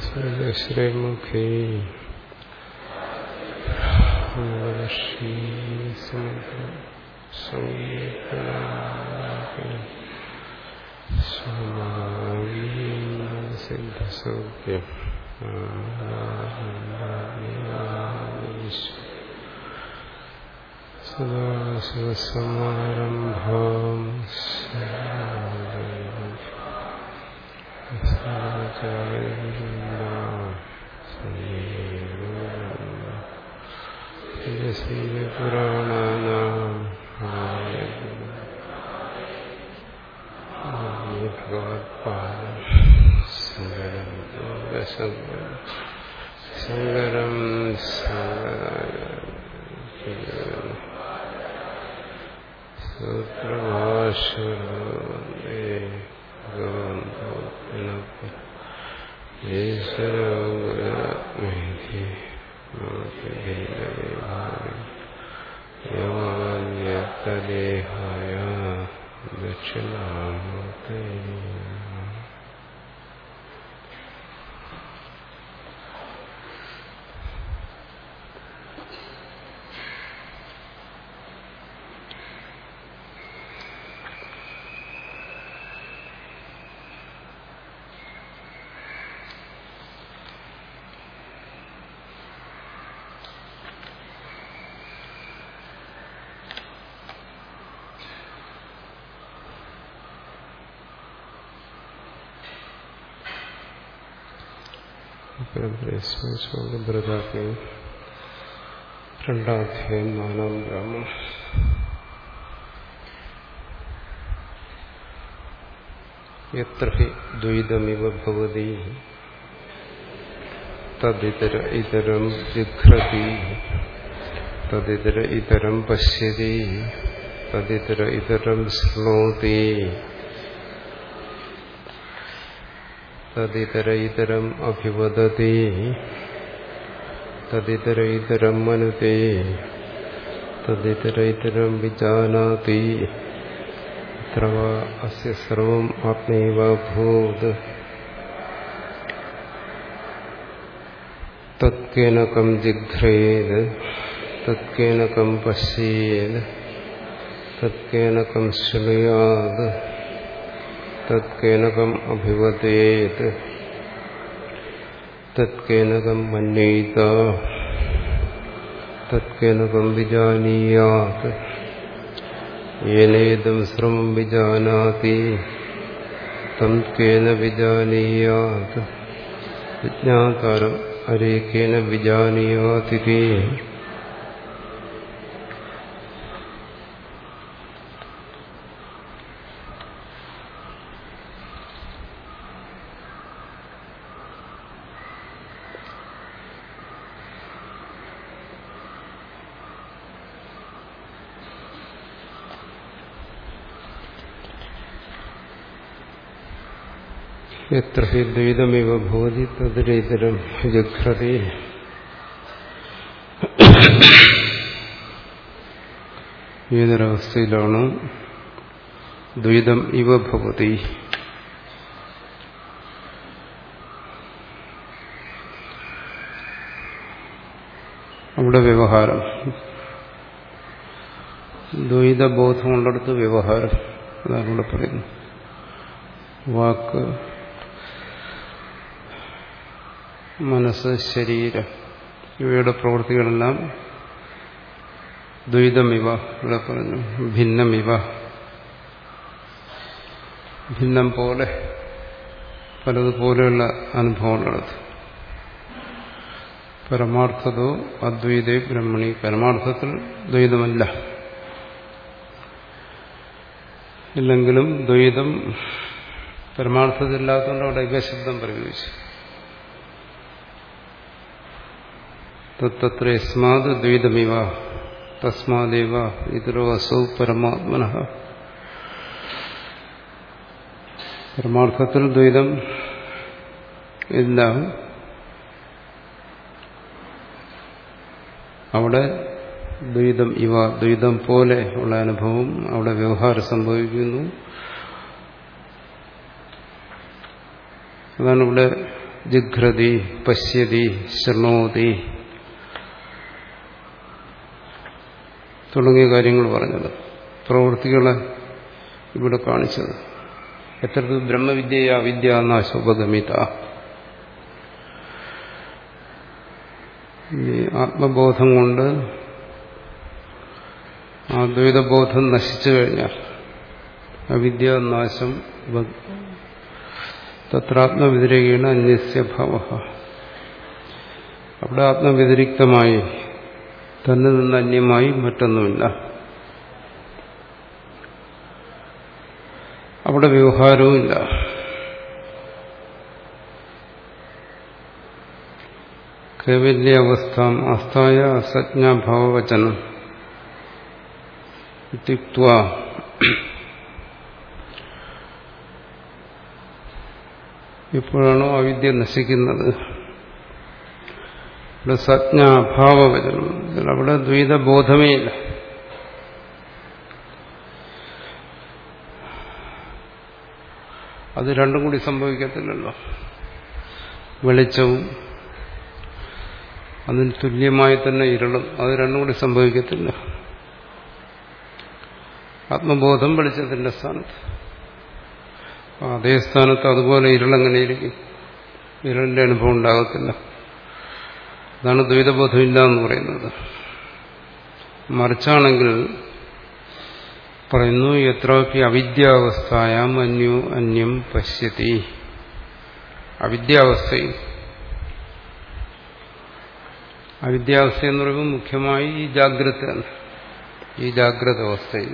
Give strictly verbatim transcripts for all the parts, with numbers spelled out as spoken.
ശ്രീമുഖേ സിദ്ധസൗഖ്യം സദാശിവസമാരംഭാം പുരാണാനാം ഭഗവത്പാദം സങ്കരം സങ്കരം സൂത്രഭാഷേ ഭഗവന്തോ ഈശ്വരേധി യോഗ്യതദേഹായ ദക്ഷിണാമൂർത്തേ. ബ്രതാജ്ഞ രണ്ടാധ്യായം നാലാം ബ്രാഹ്മണം. യത്ര ഹി ദ്വൈതമിവ ഭവതി തദിതര ഇതരം ജിഘ്രതി തദിതര ഇതരം പശ്യതി തദിതര ഇതരം ശൃണോതി തദിതര ഇതരം അഭിവദതി തദിതര ഇതരം മനുതേ തദിതര ഇതരം വിജാനാതി അത്ര വാ അസ്യ സർവം ആത്മൈവ ഭൂത് തത്കേനകം ജിഘ്രേത് തത്കേനകം പശ്യേത് തത്കേനകം ശൃണുയാത് തത്കേനകം അഭിവദേത് തത്കേനകം മന്യേത തത്കേനകം വിജാനീയാത് യേനേദം ശ്രമം വിജാനാതി തം കേന വിജാനീയാത് വിജ്ഞാതാരം അരേകേന വിജാനീയാതിതി. യത്ര ഹി ദ്വൈതമിവ ഭവതി തദിതരം ജിഘ്രതി. ഏതൊരവസ്ഥയിലാണ് ദ്വൈതം ഇവ ഭവതി, അവിടെ വ്യവഹാരം, ദ്വൈതബോധമുള്ളിടത്ത് വ്യവഹാരം, അതാണ് ഇവിടെ പറയുന്നത്. വാക്ക്, മനസ്സ്, ശരീരം ഇവയുടെ പ്രവൃത്തികളെല്ലാം ദ്വൈതമിവ, ഇവിടെ പറഞ്ഞു ഭിന്നമിവ, ഭിന്നം പോലെ, പലതുപോലെയുള്ള അനുഭവമുള്ളത്. പരമാർത്ഥതോ അദ്വൈതേ ബ്രഹ്മണി, പരമാർത്ഥത്തിൽ ദ്വൈതമല്ല, ഇല്ലെങ്കിലും ദ്വൈതം പരമാർത്ഥത്തിലില്ലാത്തതുകൊണ്ട് അവിടെ ഇവശബ്ദം പ്രയോഗിച്ചു. തത്ര യസ്മാത് ദ്വൈതമിവ തസ്മാദേവ ഇതരോ അസൗ പരമാത്മനഃ. പരമാർത്ഥത്തിൽ ദ്വൈതം ഇല്ല, അവിടെ ദ്വൈതം ഇവ, ദ്വൈതം പോലെ ഉള്ള അനുഭവം, അവിടെ വ്യവഹാരം സംഭവിക്കുന്നു. അതാണ് ഇവിടെ ജിഘ്രതി പശ്യതി ശൃണോതി തുടങ്ങിയ കാര്യങ്ങൾ പറഞ്ഞത്, പ്രവൃത്തികളെ ഇവിടെ കാണിച്ചത്. എത്രത്തിൽ ബ്രഹ്മവിദ്യയെ അവിദ്യ നാശോപഗമിത. ഈ ആത്മബോധം കൊണ്ട് ആ ദ്വൈതബോധം നശിച്ചു കഴിഞ്ഞാൽ അവിദ്യാനാശം തത്രാത്മവ്യതിരേകേണ അന്യസ്യ ഭാവഃ. അവിടെ ആത്മവ്യതിരിക്തമായി തന്നെ നിന്ന് അന്യമായി മറ്റൊന്നുമില്ല. അവിടെ വ്യവഹാരവുമില്ല. കൈവല്യാവസ്ഥാം ആസ്ഥായ അസജ്ഞാഭാവവചനം ഇത്യുക്ത്വാ എപ്പോഴാണോ അവിദ്യ നശിക്കുന്നത്, ഇവിടെ സജ്ഞാഭാവവചനം, അവിടെ ദ്വൈതബോധമേ ഇല്ല. അത് രണ്ടും കൂടി സംഭവിക്കത്തില്ലല്ലോ. വെളിച്ചവും അതിന് തുല്യമായി തന്നെ ഇരുളും, അത് രണ്ടും കൂടി സംഭവിക്കത്തില്ല. ആത്മബോധം വെളിച്ചത്തിന്റെ സ്ഥാനത്ത്, അതേ സ്ഥാനത്ത് അതുപോലെ ഇരുളെങ്ങനെയിരിക്കും? ഇരുളിന്റെ അനുഭവം ഉണ്ടാകത്തില്ല. അതാണ് ദ്വൈതബോധമില്ല എന്ന് പറയുന്നത്. മറിച്ചാണെങ്കിൽ പറയുന്നു യത്രാപി അവിദ്യാവസ്ഥയാം അന്യോ അന്യം പശ്യതി. അവിദ്യാവസ്ഥയിൽ, അവിദ്യാവസ്ഥ എന്ന് പറയുമ്പോൾ മുഖ്യമായി ഈ ജാഗ്രത, ഈ ജാഗ്രത അവസ്ഥയിൽ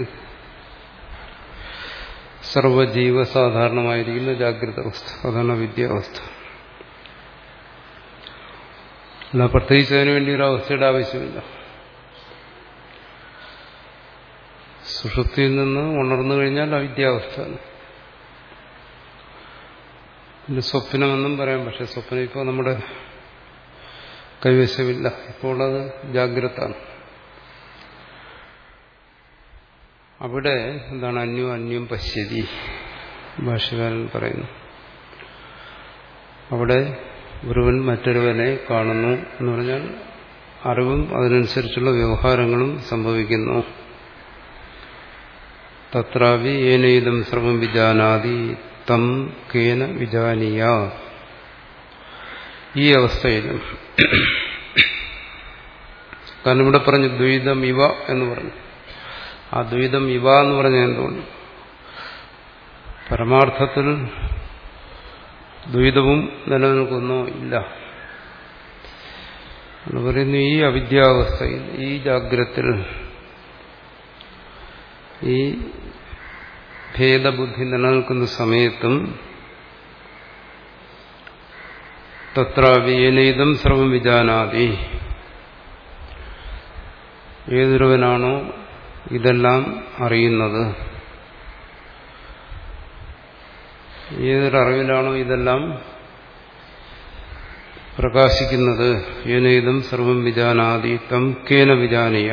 സർവജീവ സാധാരണമായിരിക്കുന്ന ജാഗ്രത അവസ്ഥ, അതാണ് അവിദ്യാവസ്ഥ. അല്ല പ്രത്യേകിച്ച് അതിനു വേണ്ടി ഒരു അവസ്ഥയുടെ ആവശ്യമില്ല. സുഷുപ്തിയിൽ നിന്ന് ഉണർന്നു കഴിഞ്ഞാൽ അവിദ്യാവസ്ഥ. പിന്നെ സ്വപ്നമെന്നും പറയാം, പക്ഷെ സ്വപ്നം ഇപ്പോൾ നമ്മുടെ കൈവശമില്ല. ഇപ്പോൾ അത് ജാഗ്രതാണ്. അവിടെ എന്താണ് അന്യോ അന്യം പശ്യതി, ഭാഷ്യകാരൻ പറയുന്നു. അവിടെ ഒരുവൻ മറ്റൊരുവനെ കാണുന്നു എന്ന് പറഞ്ഞാൽ അറിവും അതിനനുസരിച്ചുള്ള വ്യവഹാരങ്ങളും സംഭവിക്കുന്നു. തത്രാവി ഏനൈദം സർവം വിജാനാതി തം കേന വിജാനീയ. ഈ അവസ്ഥയിലും, കാരണം ഇവിടെ പറഞ്ഞു ദ്വൈതം ഇവ എന്ന് പറഞ്ഞു. ആ ദ്വൈതം ഇവ എന്ന് പറഞ്ഞ എന്തുകൊണ്ട്? പരമാർത്ഥത്തിൽ ദ്വൈതവും നിലനിൽക്കുന്നോ? ഇല്ല എന്ന് പറയുന്നു. ഈ അവിദ്യാവസ്ഥയിൽ, ഈ ജാഗ്രത്തിൽ, ഈ ഭേദബുദ്ധി നിലനിൽക്കുന്ന സമയത്തും തത്രാവിയേനൈദം സർവം വിജാനാതി, ഏതൊരുവനാണോ ഇതെല്ലാം അറിയുന്നത്, ഏതൊരറിവിലാണോ ഇതെല്ലാം പ്രകാശിക്കുന്നത്, ഏനൈദം സർവം വിജാനാതി തം കേന വിജാനീയ,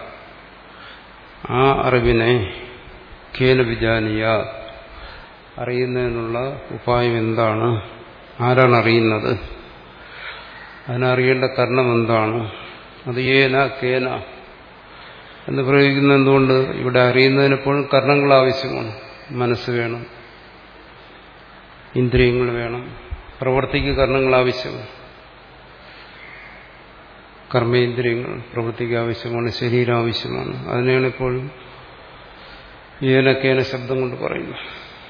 ആ അറിവിനെ കേന വിജാനീയ, അറിയുന്നതിനുള്ള ഉപായം എന്താണ്? ആരാണ് അറിയുന്നത്? അതിനറിയേണ്ട കാരണം എന്താണ്? അത് ഏന കേന എന്ന് പ്രയോഗിക്കുന്നത് എന്തുകൊണ്ട്? ഇവിടെ അറിയുന്നതിനെപ്പോഴും കർണങ്ങൾ ആവശ്യമാണ്. മനസ്സ് വേണം, ഇന്ദ്രിയങ്ങൾ വേണം, പ്രവൃത്തിക്ക് കർണങ്ങൾ ആവശ്യമാണ്. കർമ്മേന്ദ്രിയങ്ങൾ പ്രവൃത്തിക്ക് ആവശ്യമാണ്, ശരീരം ആവശ്യമാണ്. അതിനെയാണ് എപ്പോഴും ഏനക്കേന ശബ്ദം കൊണ്ട് പറയുന്നത്.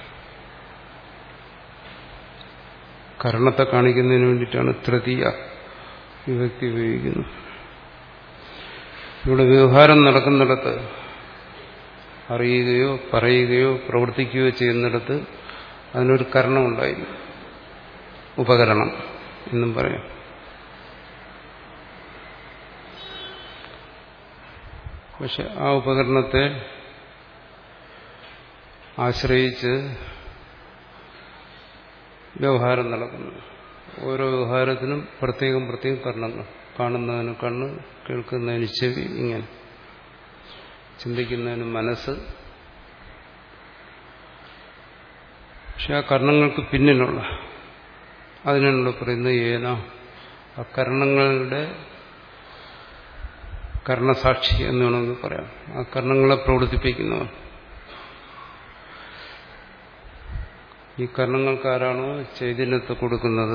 കർണത്തെ കാണിക്കുന്നതിന് വേണ്ടിയിട്ടാണ് തൃതീയ വിഭക്തി ഉപയോഗിക്കുന്നത്. ഇവിടെ വ്യവഹാരം നടക്കുന്നിടത്ത്, അറിയുകയോ പറയുകയോ പ്രവർത്തിക്കുകയോ ചെയ്യുന്നിടത്ത് അതിനൊരു കർണമുണ്ടായിരുന്നു, ഉപകരണം എന്നും പറയാം. പക്ഷെ ആ ഉപകരണത്തെ ആശ്രയിച്ച് വ്യവഹാരം നടക്കുന്നു. ഓരോ വ്യവഹാരത്തിനും പ്രത്യേകം പ്രത്യേകം കർണങ്ങൾ. കാണുന്നതിന് കണ്ണ്, കേൾക്കുന്നതിന് ചെവി, ഇങ്ങനെ ചിന്തിക്കുന്നതിന് മനസ്സ്. പക്ഷെ ആ കർണങ്ങൾക്ക് പിന്നിലുള്ള അതിനാണല്ലോ പറയുന്നത് ഏന ആ കർണങ്ങളുടെ കർണസാക്ഷി എന്ന് വേണമെങ്കിൽ പറയാം. ആ കർണങ്ങളെ പ്രവർത്തിപ്പിക്കുന്നവൻ. ഈ കർണങ്ങൾക്കാരാണോ ചൈതന്യത്തെ കൊടുക്കുന്നത്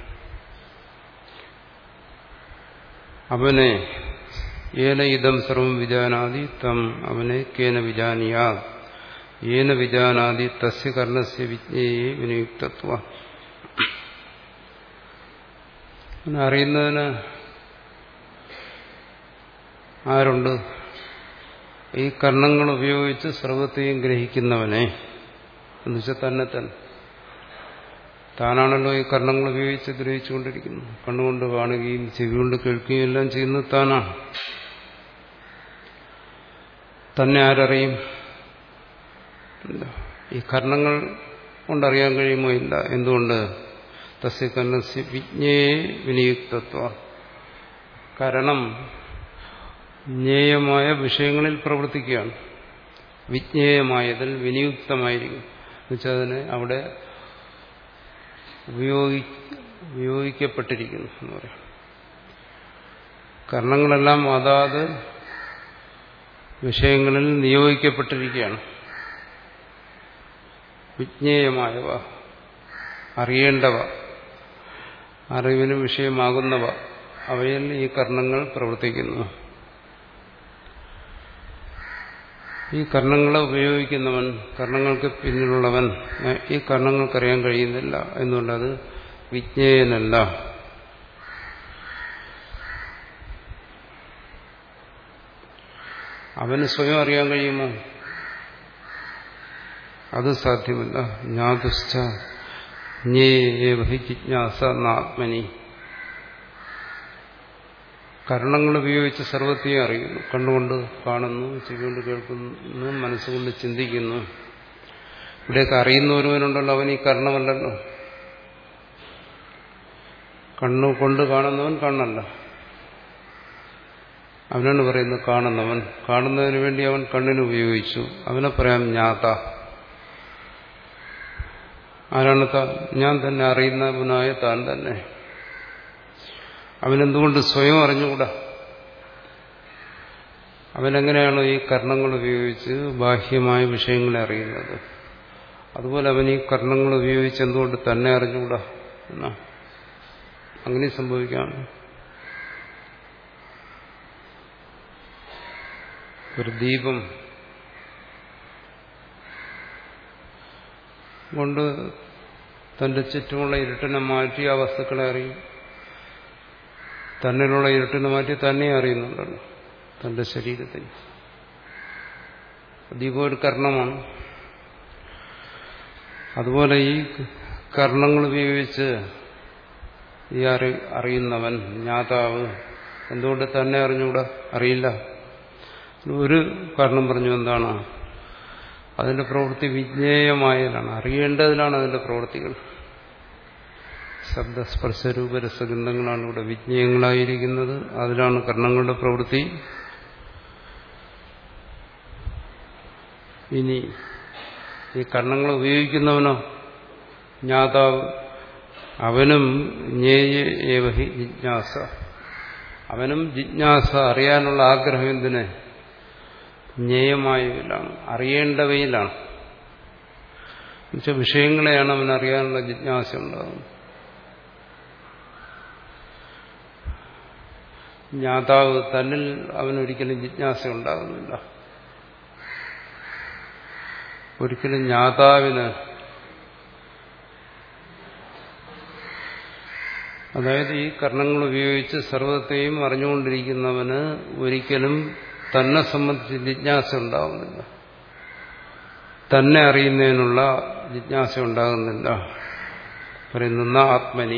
അവനെ ഏന ഇതം സർവം വിജാനാദി തം അവനെ കേന വിജാനിയാ ഏന വിജാനാദി തസ്യ കർണസ്യ വിജ്ഞേയേ വിനിയുക്തത്വ. അറിയുന്നതിന് ആരുണ്ട്? ഈ കർണങ്ങൾ ഉപയോഗിച്ച് സർവത്തെയും ഗ്രഹിക്കുന്നവനെ എന്നുവെച്ചാൽ തന്നെ തന്നെ താനാണല്ലോ ഈ കർണങ്ങൾ ഉപയോഗിച്ച് ഗ്രഹിച്ചുകൊണ്ടിരിക്കുന്നത്. കണ്ണുകൊണ്ട് കാണുകയും ചെവി കൊണ്ട് കേൾക്കുകയും എല്ലാം ചെയ്യുന്നത് താനാണ്. തന്നെ ആരറിയും? ഈ കർണങ്ങൾ കൊണ്ടറിയാൻ കഴിയുമോ? ഇല്ല. എന്തുകൊണ്ട്? തസ്യ കർണസ്യ വിജ്ഞേയേ വിനിയുക്തത്വ. കാരണം ജ്ഞേയമായ വിഷയങ്ങളിൽ പ്രവർത്തിക്കുകയാണ്. വിജ്ഞേയമായതിൽ വിനിയുക്തമായിരിക്കും എന്നുവെച്ചാൽ അതിനെ അവിടെ ഉപയോഗി ഉപയോഗിക്കപ്പെട്ടിരിക്കുന്നു എന്ന് പറയാം. കർണങ്ങളെല്ലാം അതാത് വിഷയങ്ങളിൽ നിയോഗിക്കപ്പെട്ടിരിക്കുകയാണ്. വിജ്ഞേയമായവ, അറിയേണ്ടവ, അറിവിന് വിഷയമാകുന്നവ, അവയിൽ ഈ കർണങ്ങൾ പ്രവർത്തിക്കുന്നു. ഈ കർണങ്ങളെ ഉപയോഗിക്കുന്നവൻ, കർണങ്ങൾക്ക് പിന്നിലുള്ളവൻ ഈ കർണങ്ങൾക്കറിയാൻ കഴിയുന്നില്ല. എന്നുകൊണ്ടത് വിജ്ഞേയനല്ല. അവന് സ്വയം അറിയാൻ കഴിയുമോ? അത് സാധ്യമല്ല. ജ്ഞാതുശ്ച ജ്ഞേയേവ ഹി ജിജ്ഞാസ നാത്മനി. കർണങ്ങൾ ഉപയോഗിച്ച് സർവത്തെയും അറിയുന്നു. കണ്ണുകൊണ്ട് കാണുന്നു, ചെവികൊണ്ട് കേൾക്കുന്നു, മനസ്സുകൊണ്ട് ചിന്തിക്കുന്നു. ഇവിടെയൊക്കെ അറിയുന്ന ഒരുവനുണ്ടല്ലോ, അവൻ ഈ കർണമല്ലല്ലോ. കണ്ണുകൊണ്ട് കാണുന്നവൻ കണ്ണല്ല. അവനാണ് പറയുന്നത് കാണുന്നവൻ. കാണുന്നതിന് വേണ്ടി അവൻ കണ്ണിന് ഉപയോഗിച്ചു. അവനെ പറയാം ജ്ഞാത. ആരാണ് താൻ? ഞാൻ തന്നെ, അറിയുന്നവനായ താൻ തന്നെ. അവനെന്തുകൊണ്ട് സ്വയം അറിഞ്ഞുകൂടാ? അവനെങ്ങനെയാണോ ഈ കർണങ്ങൾ ഉപയോഗിച്ച് ബാഹ്യമായ വിഷയങ്ങളെ അറിയുന്നത്, അതുപോലെ അവൻ ഈ കർണങ്ങൾ ഉപയോഗിച്ച് എന്തുകൊണ്ട് തന്നെ അറിഞ്ഞുകൂടാ എന്നാ? അങ്ങനെ സംഭവിക്കാം. ഒരു ദീപം കൊണ്ട് തന്റെ ചുറ്റുമുള്ള ഇരുട്ടിനെ മാറ്റി ആ വസ്തുക്കളെ അറിയും. തന്നിലുള്ള ഇരുട്ടിനെ മാറ്റി തന്നെ അറിയുന്നുണ്ടല്ലോ തന്റെ ശരീരത്തിൽ. ദീപം ഒരു കർണമാണ്. അതുപോലെ ഈ കർണങ്ങൾ ഉപയോഗിച്ച് ഈ അറി അറിയുന്നവൻ ജ്ഞാതാവ് എന്തുകൊണ്ട് തന്നെ അറിഞ്ഞുകൂടാ? അറിയില്ല. ഒരു കാരണം പറഞ്ഞു. എന്താണ്? അതിന്റെ പ്രവൃത്തി വിജ്ഞേയമായതിലാണ്, അറിയേണ്ടതിലാണ് അതിന്റെ പ്രവൃത്തികൾ. ശബ്ദസ്പർശരൂപരസഗന്ധങ്ങളാണ് ഇവിടെ വിജ്ഞേയങ്ങളായിരിക്കുന്നത്. അതിലാണ് കർണങ്ങളുടെ പ്രവൃത്തി. ഇനി ഈ കർണങ്ങൾ ഉപയോഗിക്കുന്നവനോ ജ്ഞാതാവ്, അവനും ജ്ഞേയേവ ഹി ജിജ്ഞാസ. അവനും ജിജ്ഞാസ, അറിയാനുള്ള ആഗ്രഹം എന്തിനെ? ജ്ഞേയമായവയിലാണ്, അറിയേണ്ടവയിലാണ്. എന്നുവെച്ചാൽ വിഷയങ്ങളെയാണ് അവൻ അറിയാനുള്ള ജിജ്ഞാസ ഉണ്ടാകുന്നത്. ജ്ഞാതാവ് തന്നിൽ അവനൊരിക്കലും ജിജ്ഞാസ ഉണ്ടാകുന്നില്ല. ഒരിക്കലും ജ്ഞാതാവിന്, അതായത് ഈ കർണങ്ങൾ ഉപയോഗിച്ച് സർവത്തെയും അറിഞ്ഞുകൊണ്ടിരിക്കുന്നവന് ഒരിക്കലും തന്നെ സംബന്ധിച്ച് ജിജ്ഞാസ ഉണ്ടാകുന്നില്ല. തന്നെ അറിയുന്നതിനുള്ള ജിജ്ഞാസ ഉണ്ടാകുന്നില്ല. പറയുന്ന ആത്മനി,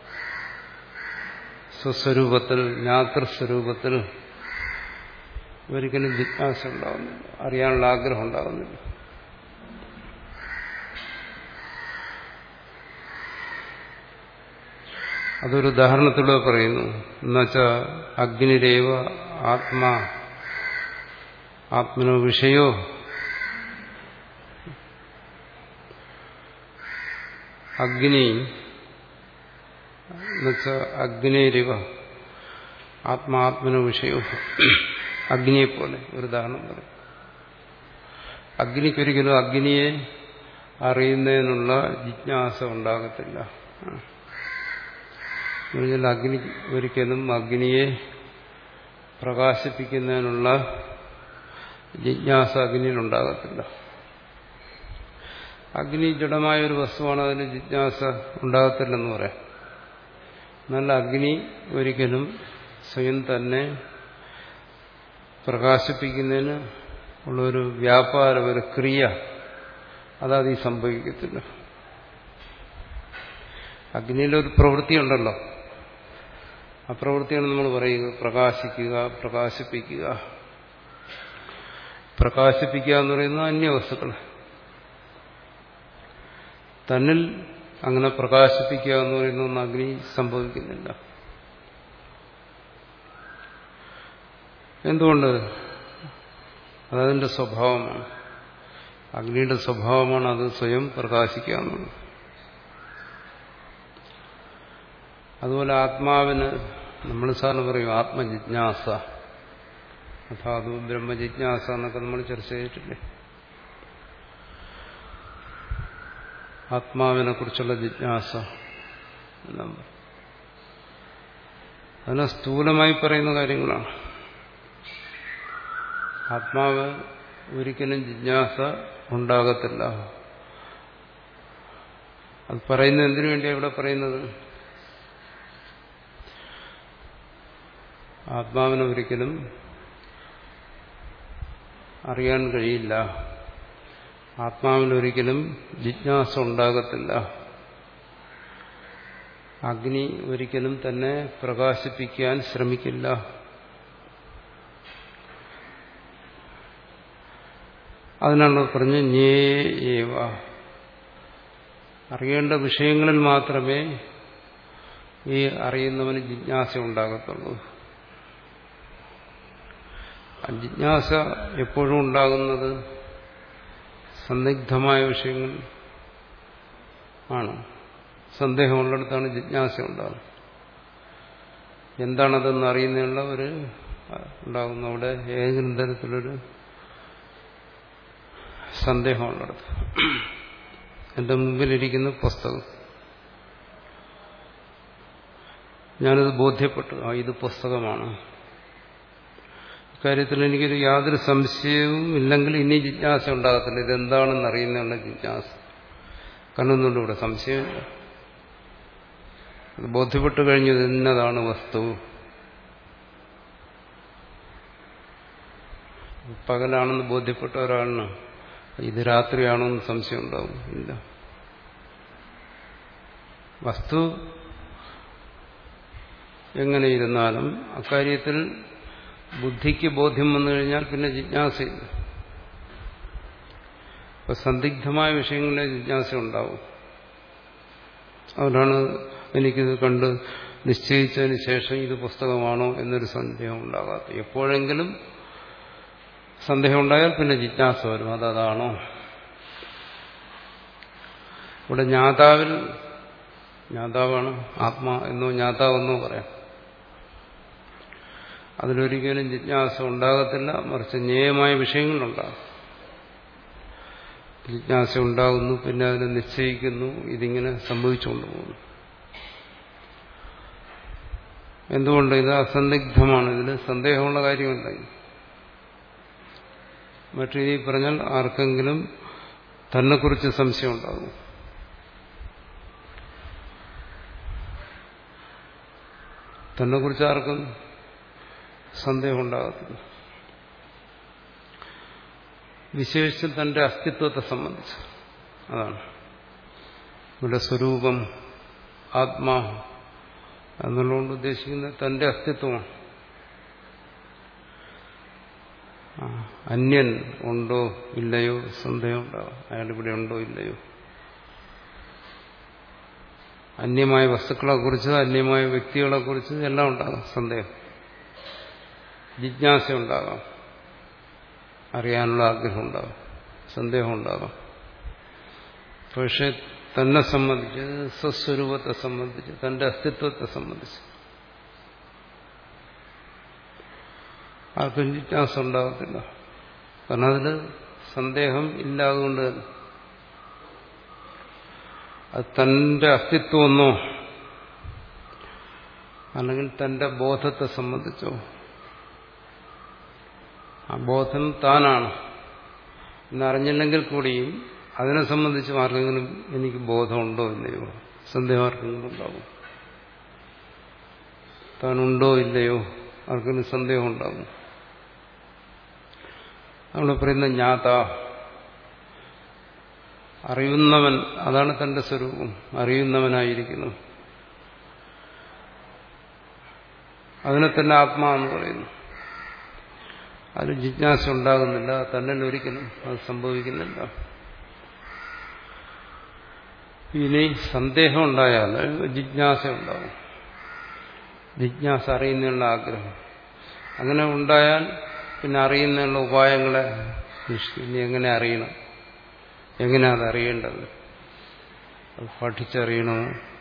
സ്വസ്വരൂപത്തിൽ, ജ്ഞാതൃസ്വരൂപത്തിൽ ഒരിക്കലും ജിജ്ഞാസ ഉണ്ടാകുന്നില്ല, അറിയാനുള്ള ആഗ്രഹം ഉണ്ടാകുന്നില്ല. അതൊരു ഉദാഹരണത്തിലൂടെ പറയുന്നു. എന്നുവെച്ചാൽ അഗ്നിരേവ ആത്മാ ആത്മനോ വിഷയോ അഗ്നി എന്നുവെച്ചാൽ അഗ്നിരിവ ആത്മാത്മന വിഷയവും അഗ്നിയെപ്പോലെ ഒരു ഉദാഹരണം പറയും. അഗ്നിക്കൊരിക്കലും അഗ്നിയെ അറിയുന്നതിനുള്ള ജിജ്ഞാസ ഉണ്ടാകത്തില്ല. അഗ്നി ഒരിക്കലും അഗ്നിയെ പ്രകാശിപ്പിക്കുന്നതിനുള്ള ജിജ്ഞാസ അഗ്നിയിലുണ്ടാകത്തില്ല. അഗ്നി ജഡമായ ഒരു വസ്തുവാണ്, അതിന് ജിജ്ഞാസ ഉണ്ടാകത്തില്ലെന്ന് പറയാം. എന്നാൽ അഗ്നി ഒരിക്കലും സ്വയം തന്നെ പ്രകാശിപ്പിക്കുന്നതിന് ഉള്ളൊരു വ്യാപാരം, ഒരു ക്രിയ അതീ സംഭവിക്കത്തില്ല. അഗ്നിയിലൊരു പ്രവൃത്തിയുണ്ടല്ലോ, ആ പ്രവൃത്തിയാണ് നമ്മൾ പറയുക പ്രകാശിക്കുക, പ്രകാശിപ്പിക്കുക. പ്രകാശിപ്പിക്കുക എന്ന് പറയുന്നത് അന്യവസ്തുക്കൾ. തന്നിൽ അങ്ങനെ പ്രകാശിപ്പിക്കുക എന്ന് പറയുന്ന അഗ്നി സംഭവിക്കുന്നില്ല. എന്തുകൊണ്ട്? അതതിന്റെ സ്വഭാവമാണ്. അഗ്നിയുടെ സ്വഭാവമാണ് അത് സ്വയം പ്രകാശിക്കുക എന്നുള്ളത്. അതുപോലെ ആത്മാവിന് നമ്മൾ സാറിന് പറയും ആത്മജിജ്ഞാസ, അഥാതു ബ്രഹ്മജിജ്ഞാസ എന്നൊക്കെ നമ്മൾ ചർച്ച ചെയ്തിട്ടില്ലേ. ആത്മാവിനെ കുറിച്ചുള്ള ജിജ്ഞാസ എല്ലാം അതിനെ സ്ഥൂലമായി പറയുന്ന കാര്യങ്ങളാണ്. ആത്മാവ് ഒരിക്കലും ജിജ്ഞാസ ഉണ്ടാകത്തില്ല. അത് പറയുന്നത് എന്തിനു വേണ്ടിയാണ് ഇവിടെ പറയുന്നത്? ആത്മാവിനെ ഒരിക്കലും അറിയാൻ കഴിയില്ല, ആത്മാവിനൊരിക്കലും ജിജ്ഞാസ ഉണ്ടാകത്തില്ല. അഗ്നി ഒരിക്കലും തന്നെ പ്രകാശിപ്പിക്കാൻ ശ്രമിക്കില്ല. അതിനാണ് പറഞ്ഞ് ജ്ഞേയേവ, അറിയേണ്ട വിഷയങ്ങളിൽ മാത്രമേ ഈ അറിയുന്നവന് ജിജ്ഞാസ ഉണ്ടാകത്തുള്ളൂ. ജിജ്ഞാസ എപ്പോഴും ഉണ്ടാകുന്നത് സന്ദിഗ്ധമായ വിഷയങ്ങൾ ആണ്. സന്ദേഹമുള്ളിടത്താണ് ജിജ്ഞാസ ഉണ്ടാകുന്നത്. എന്താണതെന്ന് അറിയുന്നതിനുള്ള ഒരു ഉണ്ടാകുന്ന അവിടെ ഏതെങ്കിലും തരത്തിലൊരു സന്ദേഹമുള്ളിടത്ത്. എൻ്റെ മുമ്പിലിരിക്കുന്ന പുസ്തകം, ഞാനിത് ബോധ്യപ്പെട്ടു, ആ ഇത് പുസ്തകമാണ്. ഇക്കാര്യത്തിൽ എനിക്കൊരു യാതൊരു സംശയവും ഇല്ലെങ്കിൽ ഇനി ജിജ്ഞാസ ഉണ്ടാകത്തില്ല. ഇതെന്താണെന്ന് അറിയുന്നതിനുള്ള ജിജ്ഞാസ. കാരണം ഒന്നുകൊണ്ട് ഇവിടെ സംശയമില്ല. അത് ബോധ്യപ്പെട്ടു കഴിഞ്ഞു, ഇന്നതാണ് വസ്തു. പകലാണെന്ന് ബോധ്യപ്പെട്ട ഒരാളിന് ഇത് രാത്രിയാണോ എന്ന് സംശയം ഉണ്ടാവും? ഇല്ല. വസ്തു എങ്ങനെയിരുന്നാലും അക്കാര്യത്തിൽ ബുദ്ധിക്ക് ബോധ്യം വന്നു കഴിഞ്ഞാൽ പിന്നെ ജിജ്ഞാസയില്ല. ഇപ്പൊ സന്ദിഗ്ധമായ വിഷയങ്ങളിലെ ജിജ്ഞാസ ഉണ്ടാവും. അതുകൊണ്ടാണ് എനിക്കിത് കണ്ട് നിശ്ചയിച്ചതിന് ശേഷം ഇത് പുസ്തകമാണോ എന്നൊരു സന്ദേഹം ഉണ്ടാകാത്തത്. എപ്പോഴെങ്കിലും സന്ദേഹം ഉണ്ടായാൽ പിന്നെ ജിജ്ഞാസ വരും, അതതാണോ. ഇവിടെ ജ്ഞാതാവിൽ, ജ്ഞാതാവാണ് ആത്മാ എന്നോ ജ്ഞാതാവെന്നോ പറയാം, അതിലൊരിക്കലും ജിജ്ഞാസ ഉണ്ടാകത്തില്ല. മറിച്ച് ജ്ഞേയമായ വിഷയങ്ങളുണ്ടാകും. ജിജ്ഞാസ ഉണ്ടാകുന്നു, പിന്നെ അതിനെ നിശ്ചയിക്കുന്നു, ഇതിങ്ങനെ സംഭവിച്ചുകൊണ്ട് പോകുന്നു. എന്തുകൊണ്ട്? ഇത് അസന്ദിഗ്ധമാണ്, ഇതിന് സന്ദേഹമുള്ള കാര്യമുണ്ടെങ്കിൽ. മറ്റു രീതിയിൽ പറഞ്ഞാൽ ആർക്കെങ്കിലും തന്നെക്കുറിച്ച് സംശയം ഉണ്ടാകും. തന്നെക്കുറിച്ച് ആർക്കും സന്ദേഹം ഉണ്ടാകത്തില്ല. വിശേഷിച്ച് തന്റെ അസ്തിത്വത്തെ സംബന്ധിച്ച്. അതാണ് ഇവിടെ സ്വരൂപം ആത്മാ എന്നുള്ളതുകൊണ്ട് ഉദ്ദേശിക്കുന്നത് തന്റെ അസ്തിത്വമാണ്. അന്യൻ ഉണ്ടോ ഇല്ലയോ സന്ദേഹം ഉണ്ടാകും. അയാൾ ഇവിടെ ഉണ്ടോ ഇല്ലയോ. അന്യമായ വസ്തുക്കളെക്കുറിച്ച്, അന്യമായ വ്യക്തികളെക്കുറിച്ച് എല്ലാം ഉണ്ടാകാം സന്ദേഹം. ജിജ്ഞാസ ഉണ്ടാകാം, അറിയാനുള്ള ആഗ്രഹം ഉണ്ടാകാം, സന്ദേഹം ഉണ്ടാകാം. പക്ഷെ തന്നെ സംബന്ധിച്ച്, സ്വസ്വരൂപത്തെ സംബന്ധിച്ച്, തന്റെ അസ്തിത്വത്തെ സംബന്ധിച്ച് ആർക്കും ജിജ്ഞാസ ഉണ്ടാകത്തില്ല. കാരണം അതിൽ സന്ദേഹം ഇല്ലാതുകൊണ്ട് തന്നെ അത് തന്റെ അസ്തിത്വമെന്നോ അല്ലെങ്കിൽ തന്റെ ബോധത്തെ സംബന്ധിച്ചോ, ആ ബോധം താനാണ് എന്നറിഞ്ഞില്ലെങ്കിൽ കൂടിയും അതിനെ സംബന്ധിച്ച് ആർക്കെങ്കിലും എനിക്ക് ബോധമുണ്ടോ ഇല്ലയോ സന്ദേഹം ആർക്കെങ്കിലും ഉണ്ടാകും. താനുണ്ടോ ഇല്ലയോ ആർക്കെങ്കിലും സന്ദേഹം ഉണ്ടാകും. നമ്മൾ പറയുന്ന ജ്ഞാത, അറിയുന്നവൻ, അതാണ് തന്റെ സ്വരൂപം, അറിയുന്നവനായിരിക്കുന്നു. അതിനെ തന്നെ ആത്മാവെന്ന് പറയുന്നു. അതിൽ ജിജ്ഞാസ ഉണ്ടാകുന്നില്ല, തന്നെ ഒരിക്കലും അത് സംഭവിക്കുന്നില്ല. ഇനി സന്ദേഹം ഉണ്ടായാൽ ജിജ്ഞാസ ഉണ്ടാകും. ജിജ്ഞാസ അറിയുന്നതിനുള്ള ആഗ്രഹം. അങ്ങനെ ഉണ്ടായാൽ പിന്നെ അറിയുന്നതിനുള്ള ഉപായങ്ങളെ ഇനി എങ്ങനെ അറിയണം, എങ്ങനെ അതറിയേണ്ടത്, അത് പഠിച്ചറിയണോ,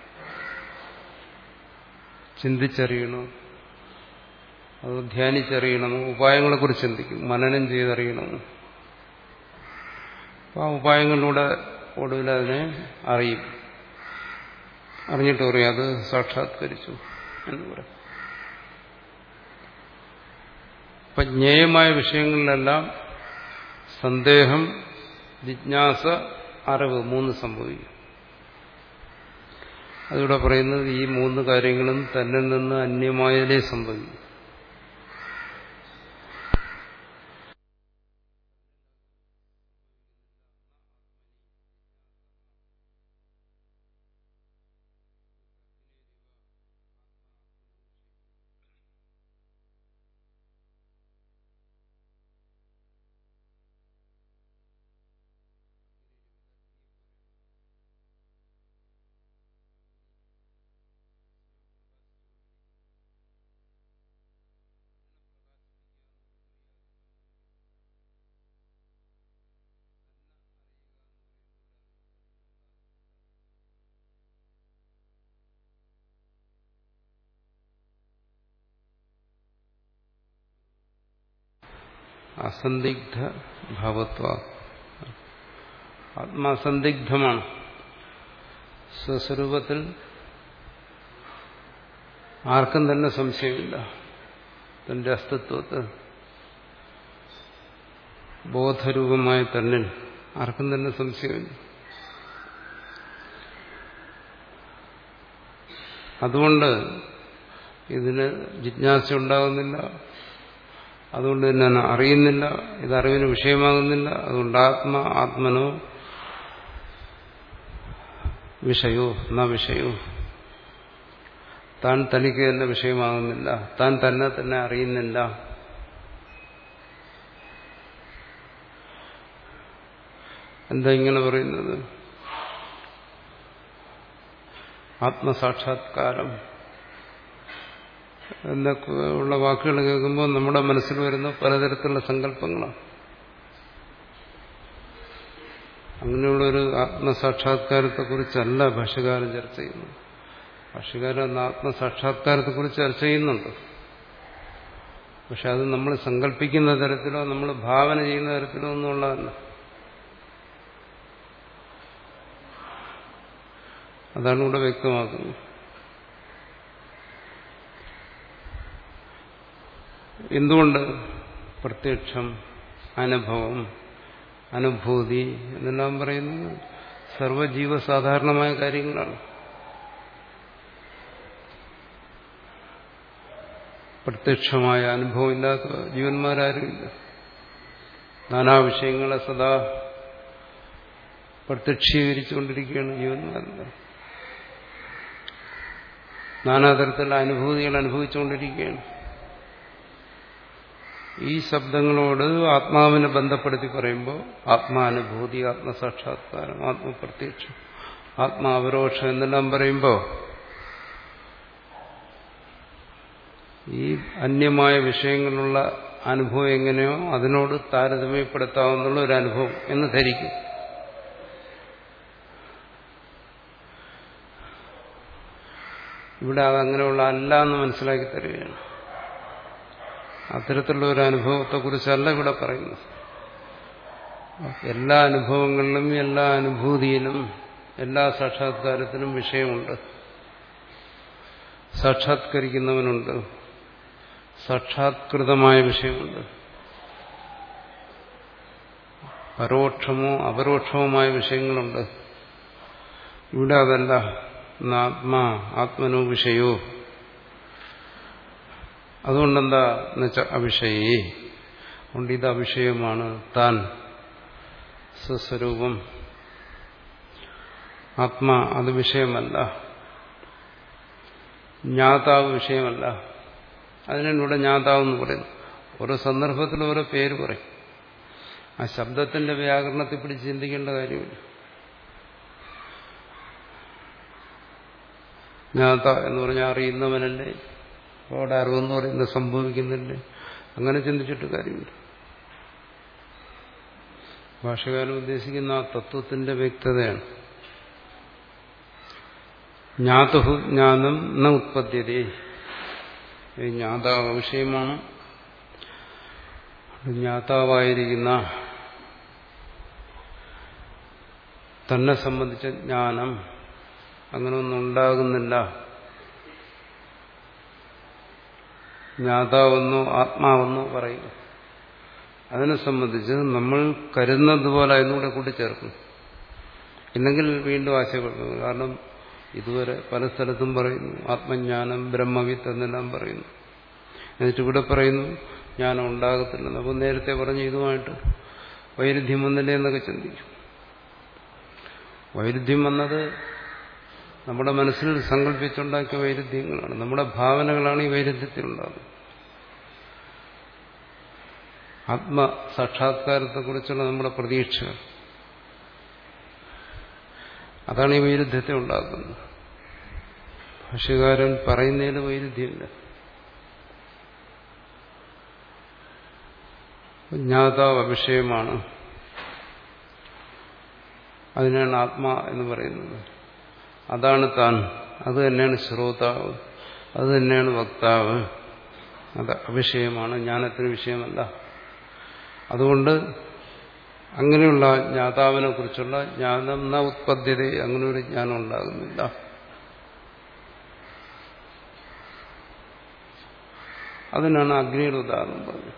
ചിന്തിച്ചറിയണോ, അത് ധ്യാനിച്ചറിയണമോ, ഉപായങ്ങളെക്കുറിച്ച് ചിന്തിക്കും, മനനം ചെയ്തറിയണമോ. അപ്പോൾ ആ ഉപായങ്ങളിലൂടെ ഒടുവിൽ അതിനെ അറിയും. അറിഞ്ഞിട്ട് പറയും അത് സാക്ഷാത്കരിച്ചു എന്ന് പറയും. അപ്പം ജ്ഞേയമായ വിഷയങ്ങളിലെല്ലാം സന്ദേഹം, ജിജ്ഞാസ, അറിവ് മൂന്ന് സംഭവിക്കും. അതിവിടെ പറയുന്നത് ഈ മൂന്ന് കാര്യങ്ങളും തന്നിൽ നിന്ന് അന്യമായതിലേ സംഭവിക്കും. അസന്ദിഗ്ധ ഭാവത്വ, ആത്മാസന്ദിഗ്ധമാണ്. സ്വസ്വരൂപത്തിൽ ആർക്കും തന്നെ സംശയമില്ല. തന്റെ അസ്തിത്വത്തിൽ, ബോധരൂപമായ തന്നിൽ ആർക്കും തന്നെ സംശയമില്ല. അതുകൊണ്ട് ഇതിന് ജിജ്ഞാസ ഉണ്ടാകുന്നില്ല. അതുകൊണ്ട് തന്നെ അറിയുന്നില്ല, ഇതറിവിന് വിഷയമാകുന്നില്ല. അതുകൊണ്ട് ആത്മ ആത്മനോ വിഷയോ ന വിഷയോ, താൻ തനിക്ക് തന്നെ വിഷയമാകുന്നില്ല, താൻ തന്നെ തന്നെ അറിയുന്നില്ല. എന്താ ഇങ്ങനെ പറയുന്നത്? ആത്മസാക്ഷാത്കാരം എന്നൊക്കെ ഉള്ള വാക്കുകൾ കേൾക്കുമ്പോൾ നമ്മുടെ മനസ്സിൽ വരുന്ന പലതരത്തിലുള്ള സങ്കല്പങ്ങളാണ്. അങ്ങനെയുള്ളൊരു ആത്മസാക്ഷാത്കാരത്തെക്കുറിച്ചല്ല ഭാഷ്യകാരൻ ചർച്ച ചെയ്യുന്നത്. ഭാഷ്യകാരൻ ആത്മസാക്ഷാത്കാരത്തെക്കുറിച്ച് ചർച്ച ചെയ്യുന്നുണ്ട്. പക്ഷെ അത് നമ്മൾ സങ്കല്പിക്കുന്ന തരത്തിലോ നമ്മൾ ഭാവന ചെയ്യുന്ന തരത്തിലോ ഒന്നുമുള്ളതല്ല. അതാണ് ഇവിടെ വ്യക്തമാക്കുന്നത്. എന്തുകൊണ്ട് പ്രത്യക്ഷം, അനുഭവം, അനുഭൂതി എന്നെല്ലാം പറയുന്നത് സർവജീവസാധാരണമായ കാര്യങ്ങളാണ്. പ്രത്യക്ഷമായ അനുഭവം ഇല്ലാത്ത ജീവന്മാരാരുമില്ല. നാനാ വിഷയങ്ങളെ സദാ പ്രത്യക്ഷീകരിച്ചുകൊണ്ടിരിക്കുകയാണ് ജീവന്മാരെല്ലാം. നാനാതരത്തിലുള്ള അനുഭൂതികൾ അനുഭവിച്ചുകൊണ്ടിരിക്കുകയാണ്. ഈ ശബ്ദങ്ങളോട് ആത്മാവിനെ ബന്ധപ്പെടുത്തി പറയുമ്പോൾ ആത്മാനുഭൂതി, ആത്മസാക്ഷാത്കാരം, ആത്മപ്രത്യക്ഷം, ആത്മാവരോക്ഷം എന്നെല്ലാം പറയുമ്പോൾ ഈ അന്യമായ വിഷയങ്ങളുള്ള അനുഭവം എങ്ങനെയോ അതിനോട് താരതമ്യപ്പെടുത്താവുന്നുള്ള ഒരു അനുഭവം എന്ന് ധരിക്കും. ഇവിടെ അതങ്ങനെയുള്ള അല്ല എന്ന് മനസ്സിലാക്കി തരികയാണ്. അത്തരത്തിലുള്ള ഒരു അനുഭവത്തെക്കുറിച്ചല്ല ഇവിടെ പറയുന്നത്. എല്ലാ അനുഭവങ്ങളിലും എല്ലാ അനുഭൂതിയിലും എല്ലാ സാക്ഷാത്കാരത്തിനും വിഷയമുണ്ട്. സാക്ഷാത്കരിക്കുന്നവനുണ്ട്, സാക്ഷാത്കൃതമായ വിഷയമുണ്ട്. പരോക്ഷമോ അപരോക്ഷവുമായ വിഷയങ്ങളുണ്ട്. ഇവിടെ അതല്ല. ആത്മാ ആത്മനോ വിഷയോ. അതുകൊണ്ടെന്താ എന്നുവെച്ചാൽ അവിഷയേ, അതുകൊണ്ട് ഇത് അവിഷയമാണ്. താൻ സ്വസ്വരൂപം ആത്മാ അത് വിഷയമല്ല. ജ്ഞാതാവ് വിഷയമല്ല. അതിനാണ് ഇവിടെ ജ്ഞാതാവെന്ന് പറയുന്നു. ഓരോ സന്ദർഭത്തിലും ഓരോ പേര് പറയും. ആ ശബ്ദത്തിന്റെ വ്യാകരണത്തിൽ പിടിച്ച് ചിന്തിക്കേണ്ട കാര്യമില്ല. ജ്ഞാത എന്ന് പറഞ്ഞാൽ അറിയുന്നവനല്ലേ, അവിടെ അറിവെന്ന് പറയുന്നത് സംഭവിക്കുന്നില്ലേ, അങ്ങനെ ചിന്തിച്ചിട്ട് കാര്യമില്ല. ഭാഷകാരൻ ഉദ്ദേശിക്കുന്ന ആ തത്വത്തിന്റെ വ്യക്തതയാണ്. ജ്ഞാതുഹു ജ്ഞാനം ന ഉത്പദ്യതേ. ജ്ഞാതാവ് വിഷയമാണ്. ജ്ഞാതാവായിരിക്കുന്ന തന്നെ സംബന്ധിച്ച ജ്ഞാനം അങ്ങനെയൊന്നും ഉണ്ടാകുന്നില്ല. ജ്ഞാതാവെന്നോ ആത്മാവെന്നോ പറയും. അതിനെ സംബന്ധിച്ച് നമ്മൾ കരുതുന്നത് പോലെ അതിനൂടെ കൂട്ടിച്ചേർക്കും. ഇല്ലെങ്കിൽ വീണ്ടും ആശയപ്പെടുന്നു. കാരണം ഇതുവരെ പല സ്ഥലത്തും പറയുന്നു ആത്മജ്ഞാനം ബ്രഹ്മവിത്ത് എന്നെല്ലാം പറയുന്നു. എന്നിട്ട് ഇവിടെ പറയുന്നു ജ്ഞാനം ഉണ്ടാകത്തില്ലെന്ന്. അപ്പോൾ നേരത്തെ പറഞ്ഞ ഇതുമായിട്ട് വൈരുദ്ധ്യം വന്നില്ലേ എന്നൊക്കെ ചിന്തിക്കും. വൈരുദ്ധ്യം വന്നത് നമ്മുടെ മനസ്സിൽ സങ്കല്പിച്ചുണ്ടാക്കിയ വൈരുദ്ധ്യങ്ങളാണ്. നമ്മുടെ ഭാവനകളാണ് ഈ വൈരുദ്ധ്യത്തിലുണ്ടാകുന്നത്. ആത്മസാക്ഷാത്കാരത്തെക്കുറിച്ചുള്ള നമ്മുടെ പ്രതീക്ഷ, അതാണ് ഈ വൈരുദ്ധ്യത്തെ ഉണ്ടാക്കുന്നത്. ഭാഷ്യകാരൻ പറയുന്നതിൽ വൈരുദ്ധ്യമില്ല. ജ്ഞാതാവ് അവിഷയമാണ്. അതിനാണ് ആത്മാ എന്ന് പറയുന്നത്. അതാണ് താൻ. അത് തന്നെയാണ് ശ്രോതാവ്, അത് തന്നെയാണ് വക്താവ്. അത് അവിഷയമാണ്, ജ്ഞാനത്തിന് വിഷയമല്ല. അതുകൊണ്ട് അങ്ങനെയുള്ള ജ്ഞാതാവിനെ കുറിച്ചുള്ള ജ്ഞാനം ന ഉത്പദ്യത, അങ്ങനെ ഒരു ജ്ഞാനം ഉണ്ടാകുന്നില്ല. അതിനാണ് അഗ്നിയുടെ ഉദാഹരണം പറഞ്ഞത്.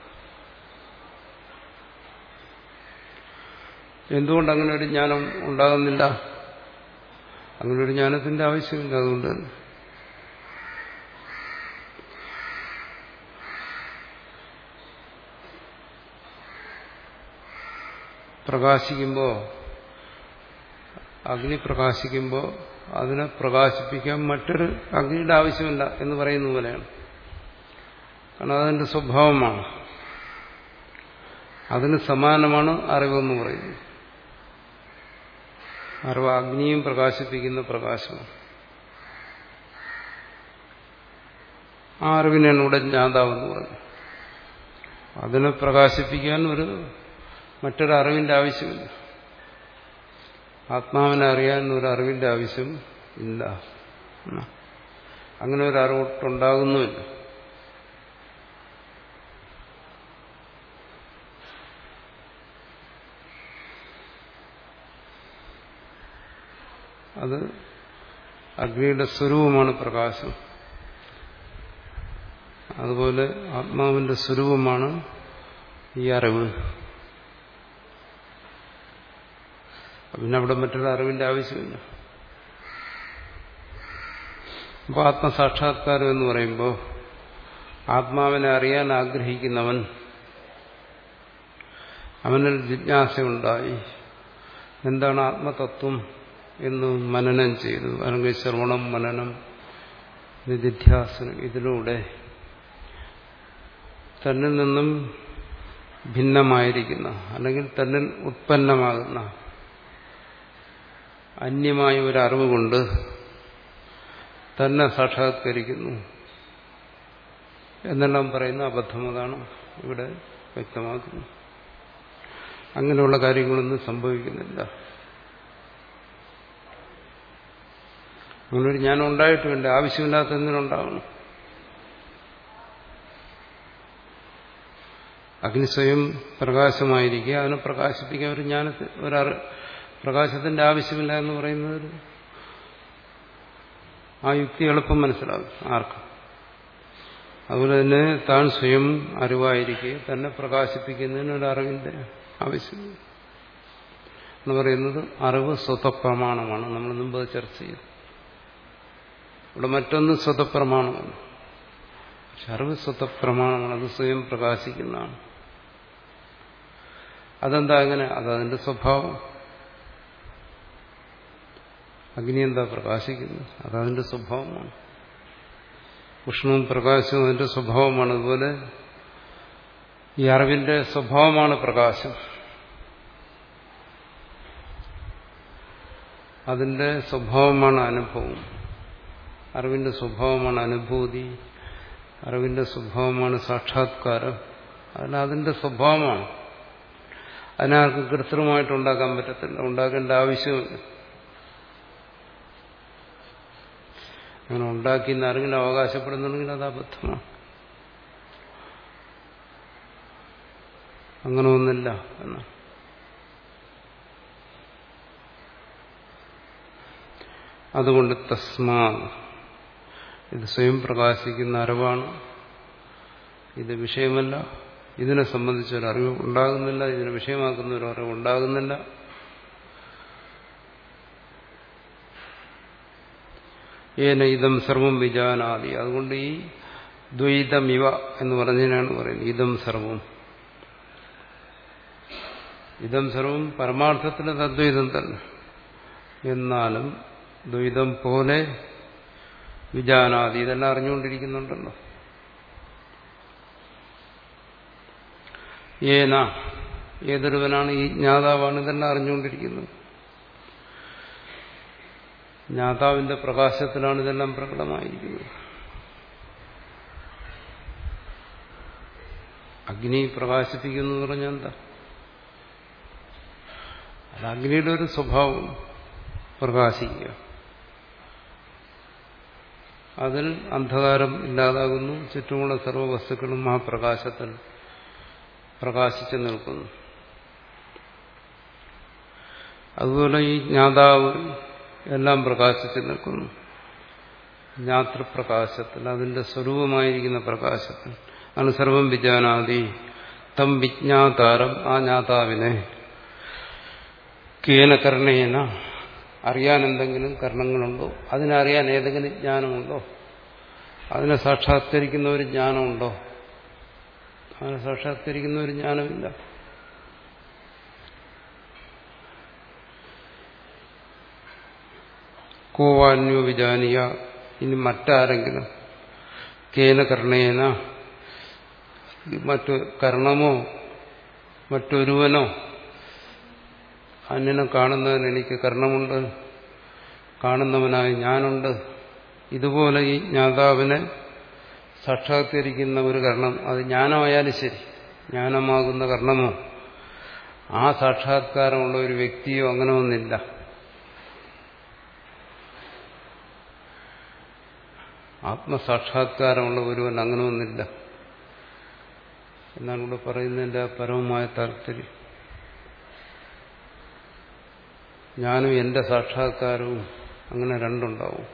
എന്തുകൊണ്ട് അങ്ങനെ ഒരു ജ്ഞാനം ഉണ്ടാകുന്നില്ല? അങ്ങനെ ഒരു ജ്ഞാനത്തിന്റെ ആവശ്യമില്ല. അതുകൊണ്ട് തന്നെ പ്രകാശിക്കുമ്പോൾ, അഗ്നി പ്രകാശിക്കുമ്പോൾ അതിനെ പ്രകാശിപ്പിക്കാൻ മറ്റൊരു അഗ്നിയുടെ ആവശ്യമില്ല എന്ന് പറയുന്ന പോലെയാണ്. കാരണം അതിന്റെ സ്വഭാവമാണ്. അതിന് സമാനമാണ് അറിവെന്ന് പറയുന്നത്. അറിവ് അഗ്നിയും പ്രകാശിപ്പിക്കുന്ന പ്രകാശമാണ്. ആ അറിവിനാണ് ഇവിടെ ജ്ഞാതാവെന്ന് പറയുന്നത്. അതിനെ പ്രകാശിപ്പിക്കാൻ ഒരു മറ്റൊരു അറിവിന്റെ ആവശ്യമില്ല. ആത്മാവിനെ അറിയാൻ ഒരു അറിവിന്റെ ആവശ്യം ഇല്ല. അങ്ങനെ ഒരു അറിവൊട്ടുണ്ടാകുന്നുമില്ല. അത് അഗ്നിയുടെ സ്വരൂപമാണ് പ്രകാശം. അതുപോലെ ആത്മാവിന്റെ സ്വരൂപമാണ് ഈ അറിവ്. പിന്നെ അവിടെ മറ്റൊരു അറിവിന്റെ ആവശ്യമില്ല. അപ്പോൾ ആത്മസാക്ഷാത്കാരം എന്ന് പറയുമ്പോൾ ആത്മാവിനെ അറിയാൻ ആഗ്രഹിക്കുന്നവൻ, അവനിൽ ജിജ്ഞാസയുണ്ടായി, എന്താണ് ആത്മതത്വം എന്ന് മനനം ചെയ്തു. അല്ലെങ്കിൽ ശ്രവണം, മനനം, നിധിധ്യാസനം, ഇതിലൂടെ തന്നിൽ നിന്നും ഭിന്നമായിരിക്കുന്ന അല്ലെങ്കിൽ തന്നിൽ ഉത്പന്നമാകുന്ന അന്യമായ ഒരു അറിവ് കൊണ്ട് തന്നെ സാക്ഷാത്കരിക്കുന്നു എന്നെല്ലാം പറയുന്ന അബദ്ധം. അതാണ് ഇവിടെ വ്യക്തമാക്കുന്നത്. അങ്ങനെയുള്ള കാര്യങ്ങളൊന്നും സംഭവിക്കുന്നില്ല. അങ്ങനൊരു ജ്ഞാനം ഉണ്ടായിട്ടുമില്ല. ആവശ്യമില്ലാത്ത എന്തിനുണ്ടാവണം? അഗ്നി സ്വയം പ്രകാശമായിരിക്കുക, അതിനെ പ്രകാശിപ്പിക്കുക. ഒരു ജ്ഞാനത്തിൽ ഒരു പ്രകാശത്തിന്റെ ആവശ്യമില്ല എന്ന് പറയുന്നത് ആ യുക്തി എളുപ്പം മനസ്സിലാകും ആർക്കും. അതുപോലെ തന്നെ താൻ സ്വയം അറിവായിരിക്കുക, തന്നെ പ്രകാശിപ്പിക്കുന്നതിന് ഒരു അറിവിന്റെ ആവശ്യമില്ല എന്ന് പറയുന്നത് അറിവ് സ്വതപ്രമാണമാണ്. നമ്മൾ മുമ്പ് ചർച്ച ചെയ്തു. ഇവിടെ മറ്റൊന്ന് സ്വതപ്രമാണമാണ്. പക്ഷെ അറിവ് സ്വതപ്രമാണമാണ്, അത് സ്വയം പ്രകാശിക്കുന്നതാണ്. അതെന്താ അങ്ങനെ? അതതിന്റെ സ്വഭാവം. അഗ്നി എന്താ പ്രകാശിക്കുന്നത്? അതതിന്റെ സ്വഭാവമാണ്. ഉഷ്ണവും പ്രകാശവും അതിന്റെ സ്വഭാവമാണ്. അതുപോലെ ഈ അറിവിന്റെ സ്വഭാവമാണ് പ്രകാശം. അതിന്റെ സ്വഭാവമാണ് അനുഭവം. അറിവിന്റെ സ്വഭാവമാണ് അനുഭൂതി. അറിവിന്റെ സ്വഭാവമാണ് സാക്ഷാത്കാരം. അതിന് അതിന്റെ സ്വഭാവമാണ്. അതിനാർക്കും കൃത്രിമമായിട്ട് ഉണ്ടാക്കാൻ പറ്റത്തില്ല, ഉണ്ടാക്കേണ്ട ആവശ്യമില്ല. അങ്ങനെ ഉണ്ടാക്കിയെന്ന് ആരെങ്കിലും അവകാശപ്പെടുന്നുണ്ടെങ്കിൽ അത് അബദ്ധമാണ്. അങ്ങനെ ഒന്നില്ല എന്നാണ്. അതുകൊണ്ട് തസ്മാ, ഇത് സ്വയം പ്രകാശിക്കുന്ന അറിവാണ്, ഇത് വിഷയമല്ല. ഇതിനെ സംബന്ധിച്ചൊരു അറിവ് ഉണ്ടാകുന്നില്ല, ഇതിനെ വിഷയമാക്കുന്ന ഒരു അറിവ് ഉണ്ടാകുന്നില്ല. ഏന ഇതം സർവം വിജാനാദി. അതുകൊണ്ട് ഈ ദ്വൈതമിവ എന്ന് പറഞ്ഞതിനാണ് പറയുന്നത് ഇതം സർവം. ഇതം സർവം പരമാർത്ഥത്തിൽ അദ്വൈതം തന്നെ. എന്നാലും ദ്വൈതം പോലെ വിജാനാദി, ഇതെല്ലാം അറിഞ്ഞുകൊണ്ടിരിക്കുന്നുണ്ടല്ലോ. ഏന, ഏതൊരുവനാണ് ഈ ജ്ഞാതാവാണ് ഇതെല്ലാം അറിഞ്ഞുകൊണ്ടിരിക്കുന്നത്. ജ്ഞാതാവിന്റെ പ്രകാശത്തിലാണ് ഇതെല്ലാം പ്രകടമായിരിക്കുന്നത്. അഗ്നി പ്രകാശിപ്പിക്കുന്നു എന്ന് പറഞ്ഞാൽ എന്താ? അത് അഗ്നിയുടെ ഒരു സ്വഭാവം, പ്രകാശിക്കുക. അതിൽ അന്ധകാരം ഇല്ലാതാകുന്നു. ചുറ്റുമുള്ള സർവ്വ വസ്തുക്കളും ആ പ്രകാശത്തിൽ പ്രകാശിച്ചു നിൽക്കുന്നു. അതുപോലെ ഈ ജ്ഞാതാവ് എല്ലാം പ്രകാശിച്ചു നിൽക്കുന്നു. ജ്ഞാതൃപ്രകാശത്തിൽ, അതിന്റെ സ്വരൂപമായിരിക്കുന്ന പ്രകാശത്തിൽ ആണ് സർവം വിജാനാദി. തം വിജ്ഞാതാരം, ആ ജ്ഞാതാവിനെ കേന കർണേന, അറിയാൻ എന്തെങ്കിലും കർണങ്ങളുണ്ടോ? അതിനറിയാൻ ഏതെങ്കിലും ജ്ഞാനമുണ്ടോ? അതിനെ സാക്ഷാത്കരിക്കുന്ന ഒരു ജ്ഞാനമുണ്ടോ? അതിനെ സാക്ഷാത്കരിക്കുന്ന ഒരു ജ്ഞാനമില്ല. കോവാന്യോ വിജാനിയ, ഇനി മറ്റാരെങ്കിലും കേന കർണേന, മറ്റു കർണമോ മറ്റൊരുവനോ, അന്യനെ കാണുന്നതിന് എനിക്ക് കർണമുണ്ട്, കാണുന്നവനായി ഞാനുണ്ട്, ഇതുപോലെ ഈ ജ്ഞാതാവിനെ സാക്ഷാത്കരിക്കുന്ന ഒരു കർണം, അത് ജ്ഞാനമായാലും ശരി, ജ്ഞാനമാകുന്ന കർണമോ ആ സാക്ഷാത്കാരമുള്ള ഒരു വ്യക്തിയോ അങ്ങനെ ഒന്നില്ല. ആത്മസാക്ഷാത്കാരമുള്ള ഒരുവൻ അങ്ങനെ ഒന്നില്ല എന്നാണ് ഇവിടെ പറയുന്നതിന്റെ പരമമായ താല്പര്യം. ഞാനും എന്റെ സാക്ഷാത്കാരവും അങ്ങനെ രണ്ടുണ്ടാവും.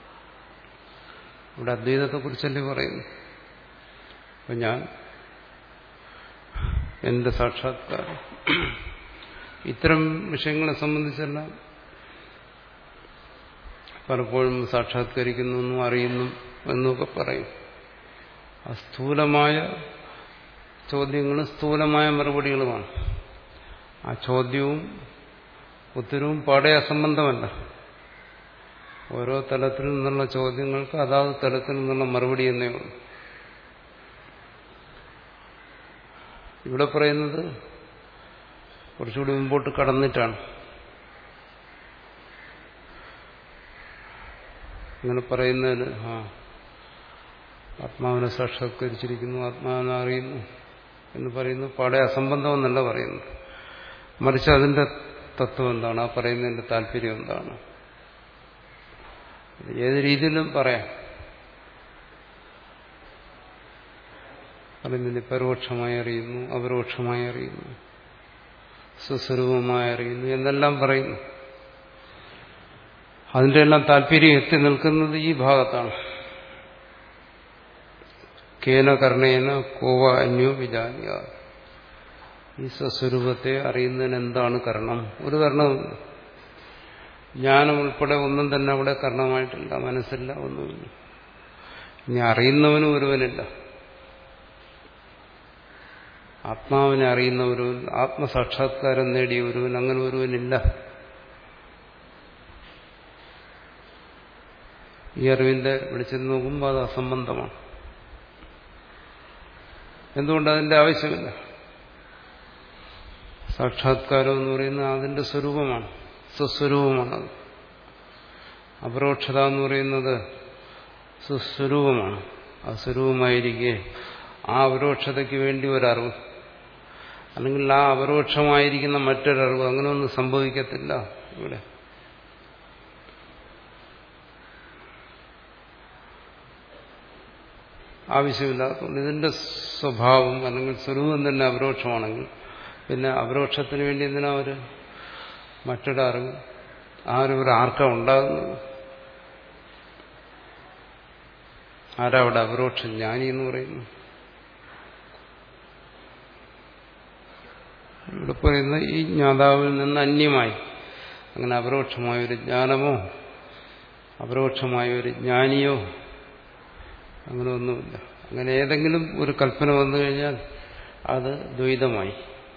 ഇവിടെ അദ്വൈതത്തെക്കുറിച്ചല്ലേ പറയുന്നു. അപ്പൊ ഞാൻ എന്റെ സാക്ഷാത്കാരം, ഇത്തരം വിഷയങ്ങളെ സംബന്ധിച്ചെല്ലാം പലപ്പോഴും സാക്ഷാത്കരിക്കുന്നു എന്നും അറിയുന്നു എന്നൊക്കെ പറയും. ആ സ്ഥൂലമായ ചോദ്യങ്ങളും സ്ഥൂലമായ മറുപടികളുമാണ്. ആ ചോദ്യവും ഉത്തരവും പാടെ അസംബന്ധമല്ല. ഓരോ തലത്തിൽ നിന്നുള്ള ചോദ്യങ്ങൾക്ക് അതാത് തലത്തിൽ നിന്നുള്ള മറുപടി എന്നേ ഉള്ളൂ. ഇവിടെ പറയുന്നത് കുറച്ചുകൂടി മുമ്പോട്ട് കടന്നിട്ടാണ്. ഇങ്ങനെ പറയുന്നതിന് ആ ആത്മാവിനെ സാക്ഷാത്കരിച്ചിരിക്കുന്നു, ആത്മാവിനെ അറിയുന്നു എന്ന് പറയുന്നു പാടെ അസംബന്ധമെന്നല്ല പറയുന്നത്. മറിച്ച് അതിന്റെ തത്വം എന്താണ്, ആ പറയുന്നതിന്റെ താല്പര്യം എന്താണ്, ഏത് രീതിയിലും പറയാം. പറയുന്നില്ല, പരോക്ഷമായി അറിയുന്നു, അപരോക്ഷമായി അറിയുന്നു, സ്വസ്വരൂപമായി അറിയുന്നു എന്നെല്ലാം പറയുന്നു. അതിന്റെ എല്ലാം താല്പര്യം എത്തി നിൽക്കുന്നത് ഈ ഭാഗത്താണ്. കേന കർണേന കോവ അന്യോ വിജാനിയ. ഈ സ്വസ്വരൂപത്തെ അറിയുന്നതിന് എന്താണ് കരണം? ഒരു കരണവുമില്ല. ജ്ഞാനം ഉൾപ്പെടെ ഒന്നും തന്നെ അവിടെ കരണമായിട്ടില്ല, മനസ്സില്ല, ഒന്നുമില്ല. ഇനി അറിയുന്നവനും ഒരുവനില്ല. ആത്മാവിനെ അറിയുന്ന ഒരുവൻ, ആത്മസാക്ഷാത്കാരം നേടിയ ഒരുവൻ, അങ്ങനെ ഒരുവനില്ല. ഈ അറിവിന്റെ വെളിച്ചത്തിൽ നോക്കുമ്പോൾ അത് അസംബന്ധമാണ്. എന്തുകൊണ്ട്? അതിന്റെ ആവശ്യമില്ല. സാക്ഷാത്കാരം എന്ന് പറയുന്നത് അതിന്റെ സ്വരൂപമാണ്, സ്വസ്വരൂപമാണത്. അപരോക്ഷത എന്ന് പറയുന്നത് സ്വസ്വരൂപമാണ്. ആ സ്വരൂപമായിരിക്കെ ആ അപരോക്ഷതയ്ക്ക് വേണ്ടി ഒരറിവ്, അല്ലെങ്കിൽ ആ അപരോക്ഷമായിരിക്കുന്ന മറ്റൊരറിവ്, അങ്ങനെ ഒന്നും സംഭവിക്കത്തില്ല ഇവിടെ. ആവശ്യമില്ലാത്തതുകൊണ്ട് ഇതിന്റെ സ്വഭാവം അല്ലെങ്കിൽ സ്വരൂപം തന്നെ അപരോക്ഷമാണെങ്കിൽ പിന്നെ അപരോക്ഷത്തിന് വേണ്ടി എന്തിനാ ഒരു മറ്റൊരറിവ്? ആ ഒരു ആർക്കാ ഉണ്ടാകുന്നത്? ആരാ അവിടെ അപരോക്ഷ ജ്ഞാനി എന്ന് പറയുന്നു? ഇവിടെ പറയുന്ന ഈ ജ്ഞാതാവിൽ നിന്ന് അന്യമായി അങ്ങനെ അപരോക്ഷമായൊരു ജ്ഞാനമോ അപരോക്ഷമായൊരു ജ്ഞാനിയോ അങ്ങനെ ഒന്നുമില്ല. അങ്ങനെ ഏതെങ്കിലും ഒരു കൽപ്പന വന്നു കഴിഞ്ഞാൽ അത് ദ്വൈതമായി.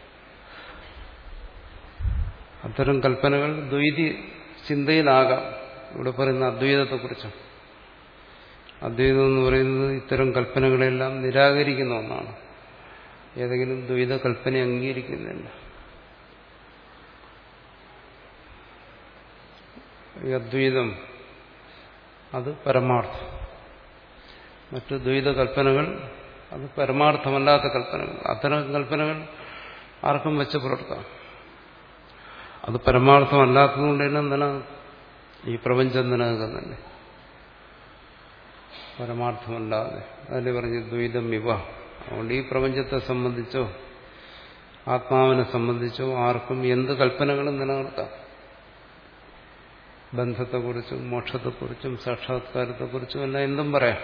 അത്തരം കൽപ്പനകൾ ദ്വൈതി ചിന്തയിലാകാം. ഇവിടെ പറയുന്ന അദ്വൈതത്തെക്കുറിച്ചും. അദ്വൈതം എന്ന് പറയുന്നത് ഇത്തരം കൽപ്പനകളെല്ലാം നിരാകരിക്കുന്ന ഒന്നാണ്. ഏതെങ്കിലും ദ്വൈത കൽപ്പന അംഗീകരിക്കുന്നില്ല. ഈ അദ്വൈതം അത് പരമാർത്ഥം. മറ്റു ദ്വൈത കൽപ്പനകൾ അത് പരമാർത്ഥമല്ലാത്ത കൽപ്പനകൾ. അത്തരം കൽപ്പനകൾ ആർക്കും വെച്ച് പുലർത്താം. അത് പരമാർത്ഥമല്ലാത്തതുകൊണ്ട് തന്നെ എന്താണ് ഈ പ്രപഞ്ചം നിലനിൽക്കുന്നില്ലേ? പരമാർത്ഥമല്ലാതെ. അതിൽ പറഞ്ഞ് ദ്വൈതം ഇവ. അതുകൊണ്ട് ഈ പ്രപഞ്ചത്തെ സംബന്ധിച്ചോ ആത്മാവിനെ സംബന്ധിച്ചോ ആർക്കും എന്ത് കൽപ്പനകളും നിലനിർത്താം. ബന്ധത്തെക്കുറിച്ചും മോക്ഷത്തെക്കുറിച്ചും സാക്ഷാത്കാരത്തെക്കുറിച്ചും എല്ലാം എന്തും പറയാം.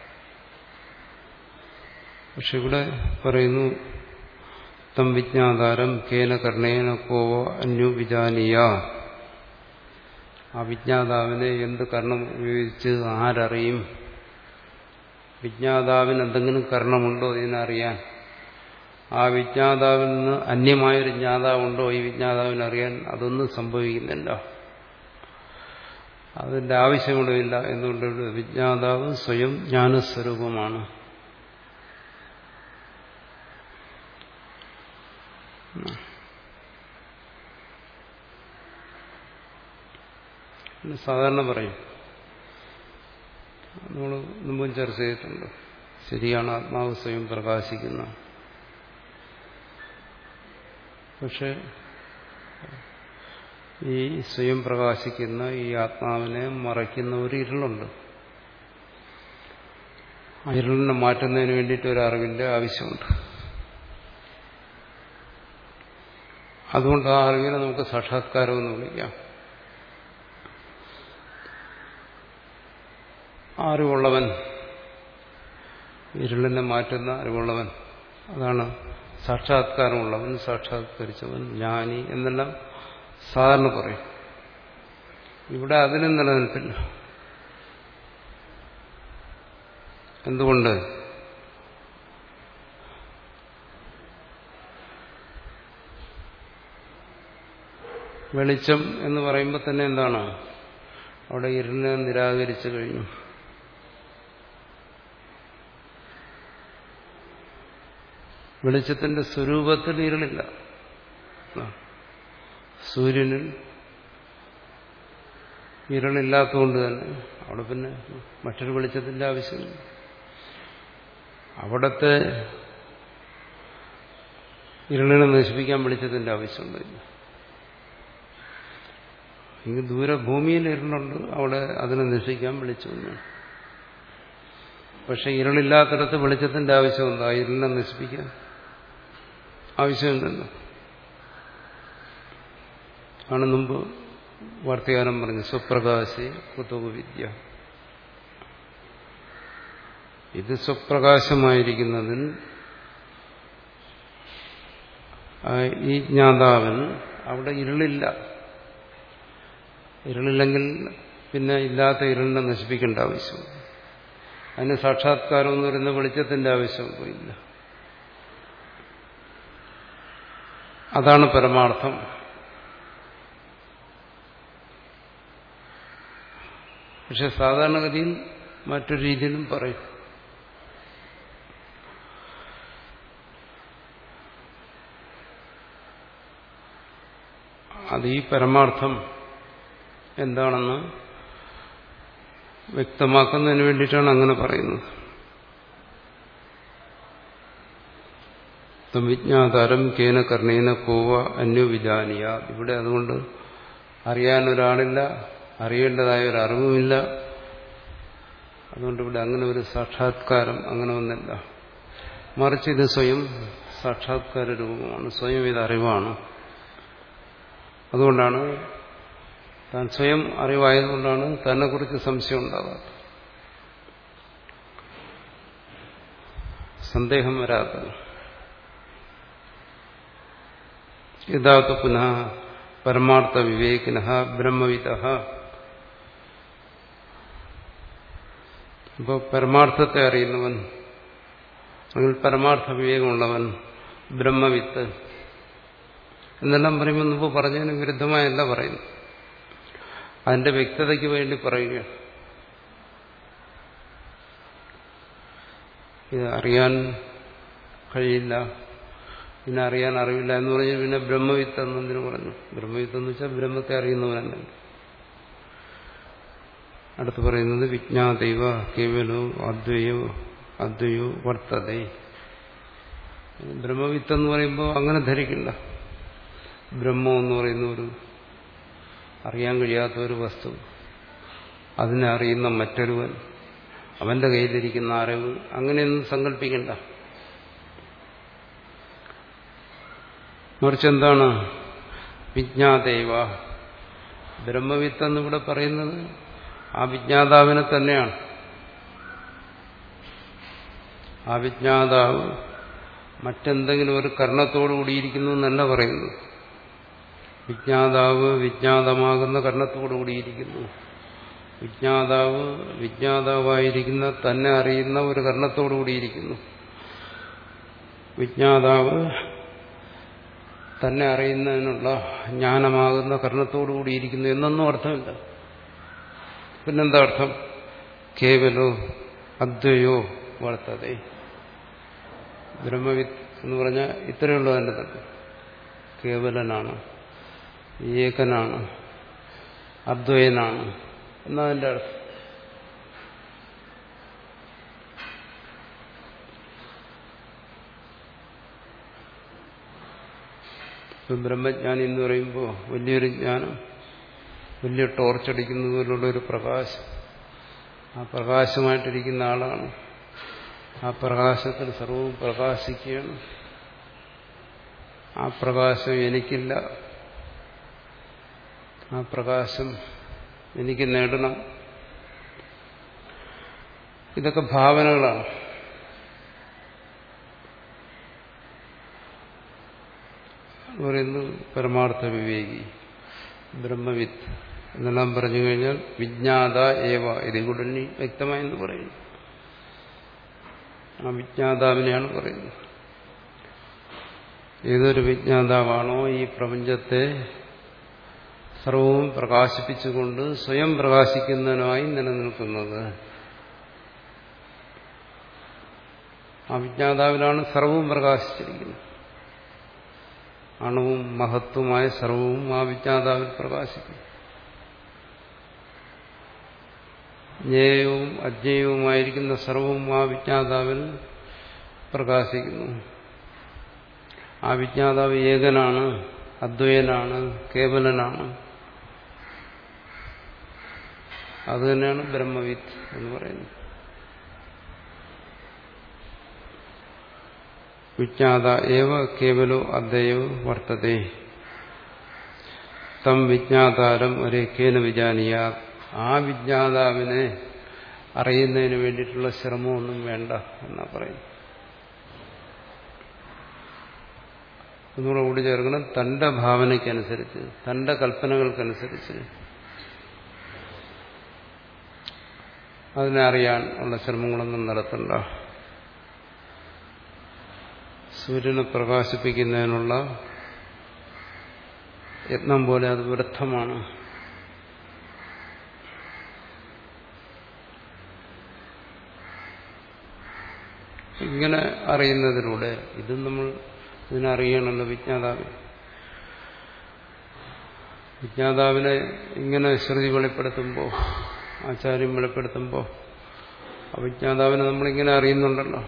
പക്ഷെ ഇവിടെ പറയുന്നു തം വിജ്ഞാതാരം കേന കർണേന കോവ അന്യോ വിജാനീയ. ആ വിജ്ഞാതാവിനെ എന്ത് കർണം ഉപയോഗിച്ച് ആരറിയും? വിജ്ഞാതാവിന് എന്തെങ്കിലും കർണമുണ്ടോ ഇതിനറിയാൻ? ആ വിജ്ഞാതാവിൽ നിന്ന് അന്യമായൊരു ജ്ഞാതാവുണ്ടോ ഈ വിജ്ഞാതാവിനറിയാൻ? അതൊന്നും സംഭവിക്കുന്നില്ല. അതിന്റെ ആവശ്യമുണ്ടില്ല. എന്തുകൊണ്ട്? വിജ്ഞാതാവ് സ്വയം ജ്ഞാനസ്വരൂപമാണ്. സാധാരണ പറയും, നമ്മൾ മുമ്പും ചർച്ച ചെയ്തിട്ടുണ്ട്, ശരിയാണ് ആത്മാവ് സ്വയം പ്രകാശിക്കുന്ന. പക്ഷെ ഈ സ്വയം പ്രകാശിക്കുന്ന ഈ ആത്മാവിനെ മറയ്ക്കുന്ന ഒരു ഇരുളുണ്ട്. ആ ഇരുളിനെ മാറ്റുന്നതിന് വേണ്ടിയിട്ട് ഒരു അറിവിന്റെ ആവശ്യമുണ്ട്. അതുകൊണ്ട് ആ അറിവിനെ നമുക്ക് സാക്ഷാത്കാരമെന്ന് വിളിക്കാം. അറിവുള്ളവൻ, ഇരുളിനെ മാറ്റുന്ന അറിവുള്ളവൻ, അതാണ് സാക്ഷാത്കാരമുള്ളവൻ, സാക്ഷാത്കരിച്ചവൻ, ജ്ഞാനി എന്നെല്ലാം സാധാരണ പറയും. ഇവിടെ അതിനും നിലനിൽപ്പില്ല. എന്തുകൊണ്ട്? വെളിച്ചം എന്ന് പറയുമ്പോൾ തന്നെ എന്താണ്? അവിടെ ഇരുളിനെ നിരാകരിച്ചു കഴിഞ്ഞു. വെളിച്ചത്തിന്റെ സ്വരൂപത്തിൽ ഇരുളില്ല. സൂര്യനിൽ ഇരുളില്ലാത്തതുകൊണ്ട് തന്നെ അവിടെ പിന്നെ മറ്റൊരു വെളിച്ചത്തിന്റെ ആവശ്യമില്ല. അവിടത്തെ ഇരുളിനെ നശിപ്പിക്കാൻ വെളിച്ചത്തിന്റെ ആവശ്യമുണ്ടില്ല. ഇങ്ങ് ദൂരെ ഭൂമിയിൽ ഇരുളുണ്ട്, അവിടെ അതിനെ നശിക്കാൻ വെളിച്ചമൊന്നും. പക്ഷെ ഇരുളില്ലാത്തിടത്ത് വെളിച്ചത്തിന്റെ ആവശ്യമുണ്ട്. ആ ഇരുളിനെ നശിപ്പിക്കാൻ ആവശ്യമില്ലല്ലോ. ആണ് മുമ്പ് വാർത്തകാരം പറഞ്ഞു സ്വപ്രകാശി കുതുക വിദ്യ. ഇത് സ്വപ്രകാശമായിരിക്കുന്നതിൽ ഈ ജ്ഞാതാവൻ അവിടെ ഇരുളില്ല. ഇരുളില്ലെങ്കിൽ പിന്നെ ഇല്ലാത്ത ഇരുളിനെ നശിപ്പിക്കേണ്ട ആവശ്യം. അതിന് സാക്ഷാത്കാരം എന്ന് പറയുന്ന വെളിച്ചത്തിന്റെ ആവശ്യം ഇല്ല. അതാണ് പരമാർത്ഥം. പക്ഷെ സാധാരണഗതിയിൽ മറ്റൊരു രീതിയിലും പറയും. അത് ഈ പരമാർത്ഥം എന്താണെന്ന് വ്യക്തമാക്കുന്നതിന് വേണ്ടിയിട്ടാണ് അങ്ങനെ പറയുന്നത്. വിജ്ഞാതാരം കേന കർണേന കോവ അന്യോ വിജാനിയ. ഇവിടെ അതുകൊണ്ട് അറിയാനൊരാളില്ല, അറിയേണ്ടതായ ഒരു അറിവുമില്ല. അതുകൊണ്ട് ഇവിടെ അങ്ങനെ ഒരു സാക്ഷാത്കാരം അങ്ങനെ ഒന്നല്ല. മറിച്ച് ഇത് സ്വയം സാക്ഷാത്കാര രൂപമാണ്, സ്വയം ഇത് അറിവാണ്. അതുകൊണ്ടാണ് താൻ സ്വയം അറിവായതുകൊണ്ടാണ് തന്നെ കുറിച്ച് സംശയം ഉണ്ടാകാത്തത്, സന്ദേഹം വരാത്തത്. യഥാർത്ഥ പുനഃ പരമാർത്ഥ വിവേകിന ബ്രഹ്മവിദ. ഇപ്പോൾ പരമാർത്ഥത്തെ അറിയുന്നവൻ അല്ലെങ്കിൽ പരമാർത്ഥ വിവേകമുള്ളവൻ ബ്രഹ്മവിത്ത് എന്നെല്ലാം പറയുമ്പോൾ മുമ്പ് പറഞ്ഞതിന് വിരുദ്ധമായല്ല പറയുന്നു. അതിന്റെ വ്യക്തതയ്ക്ക് വേണ്ടി പറയുകയാണ്. ഇത് അറിയാൻ കഴിയില്ല, പിന്നെ അറിയാൻ അറിവില്ല എന്ന് പറഞ്ഞാൽ പിന്നെ ബ്രഹ്മവിത്ത് എന്നതിന് പറഞ്ഞു. ബ്രഹ്മവിത്ത് എന്ന് വെച്ചാൽ ബ്രഹ്മത്തെ അറിയുന്നവനല്ല. അടുത്ത് പറയുന്നത് വിജ്ഞാതൈവ കേവലോ അദ്വയോ അദ്വയോ വർത്തതേ. ബ്രഹ്മവിത്ത് എന്ന് പറയുമ്പോൾ അങ്ങനെ ധരിക്കില്ല. ബ്രഹ്മം എന്ന് പറയുന്ന ഒരു അറിയാൻ കഴിയാത്ത ഒരു വസ്തു, അതിനെ അറിയുന്ന മറ്റൊരുവൻ, അവന്റെ കയ്യിലിരിക്കുന്ന അറിവ്, അങ്ങനെയൊന്നും സങ്കല്പിക്കണ്ട. മറിച്ച് എന്താണ് വിജ്ഞാതൈവ. ബ്രഹ്മവിത്ത് എന്നിവിടെ പറയുന്നത് ആ വിജ്ഞാതാവിനെ തന്നെയാണ്. ആ വിജ്ഞാതാവ് മറ്റെന്തെങ്കിലും ഒരു കർണത്തോടു കൂടിയിരിക്കുന്നു എന്നല്ല പറയുന്നത്. വിജ്ഞാതാവ് വിജ്ഞാതമാകുന്ന കർണത്തോടു കൂടിയിരിക്കുന്നു. വിജ്ഞാതാവ് വിജ്ഞാതാവായിരിക്കുന്ന തന്നെ അറിയുന്ന ഒരു കർണത്തോടു കൂടിയിരിക്കുന്നു. വിജ്ഞാതാവ് തന്നെ അറിയുന്നതിനുള്ള ജ്ഞാനമാകുന്ന കർണത്തോടു കൂടിയിരിക്കുന്നു എന്നൊന്നും അർത്ഥമില്ല. പിന്നെന്താ അർത്ഥം? കേവലോ അദ്വയോ വർത്തതേ. ബ്രഹ്മവിത്ത് എന്ന് പറഞ്ഞാൽ ഇത്രയുള്ളൂ അതിൻ്റെ തന്നെ. കേവലനാണ്, ഏകനാണ്, അദ്വൈനാണ് എന്നതിൻ്റെ അർത്ഥം. ബ്രഹ്മജ്ഞാനി എന്ന് പറയുമ്പോൾ വലിയൊരു ജ്ഞാനം, വലിയ ടോർച്ചടിക്കുന്നത് പോലുള്ള ഒരു പ്രകാശം, ആ പ്രകാശമായിട്ടിരിക്കുന്ന ആളാണ്. ആ പ്രകാശത്തിൽ സർവവും പ്രകാശിക്കുകയാണ്. ആ പ്രകാശം എനിക്കില്ല, ആ പ്രകാശം എനിക്ക് നേടണം. ഇതൊക്കെ ഭാവനകളാണ്. പറയുന്നത് പരമാർത്ഥ വിവേകി, ബ്രഹ്മവിത്ത് എന്നെല്ലാം പറഞ്ഞു കഴിഞ്ഞാൽ വിജ്ഞാത ഏവ. ഇതും കൂടെ വ്യക്തമായെന്ന് പറയുന്നു. ആ വിജ്ഞാതാവിനെയാണ് പറയുന്നത്. ഏതൊരു വിജ്ഞാതാവാണോ ഈ പ്രപഞ്ചത്തെ സർവവും പ്രകാശിപ്പിച്ചുകൊണ്ട് സ്വയം പ്രകാശിക്കുന്നതിനായി നിലനിൽക്കുന്നത്, ആ വിജ്ഞാതാവിലാണ് സർവവും പ്രകാശിച്ചിരിക്കുന്നത്. അണുവും മഹത്വമായ സർവവും ആ വിജ്ഞാതാവിൽ പ്രകാശിക്കുന്നു. ജ്ഞേയവും അജ്ഞേയവുമായിരിക്കുന്ന സർവവും ആ വിജ്ഞാതാവിൽ പ്രകാശിക്കുന്നു. ആ വിജ്ഞാതാവ് ഏകനാണ്, അദ്വൈനാണ്, കേവലനാണ്. അത് തന്നെയാണ് ബ്രഹ്മവിത്ത് എന്ന് പറയുന്നത്. വിജ്ഞാത ഏവ കേവലോ അദ്വയോ വർത്തതേ തം വിജ്ഞാതാരം ഒരേക്കേന വിജാനീയ. ആ വിജ്ഞാതാവിനെ അറിയുന്നതിന് വേണ്ടിയിട്ടുള്ള ശ്രമമൊന്നും വേണ്ട എന്നാ പറയുന്നു. ഒന്നുകൂടെ കൂടി ചേർക്കണം, തന്റെ ഭാവനയ്ക്കനുസരിച്ച്, തന്റെ കൽപ്പനകൾക്കനുസരിച്ച് അതിനെ അറിയാൻ ഉള്ള ശ്രമങ്ങളൊന്നും നടത്തണ്ട. സൂര്യനെ പ്രകാശിപ്പിക്കുന്നതിനുള്ള യത്നം പോലെ അത് വ്യർത്ഥമാണ്. ഇങ്ങനെ അറിയുന്നതിലൂടെ ഇത് നമ്മൾ ഇതിനറിയണമല്ലോ വിജ്ഞാതാവിനെ. വിജ്ഞാതാവിനെ ഇങ്ങനെ ശ്രുതി വെളിപ്പെടുത്തുമ്പോൾ, ആചാര്യം വെളിപ്പെടുത്തുമ്പോൾ ആ വിജ്ഞാതാവിനെ നമ്മളിങ്ങനെ അറിയുന്നുണ്ടല്ലോ.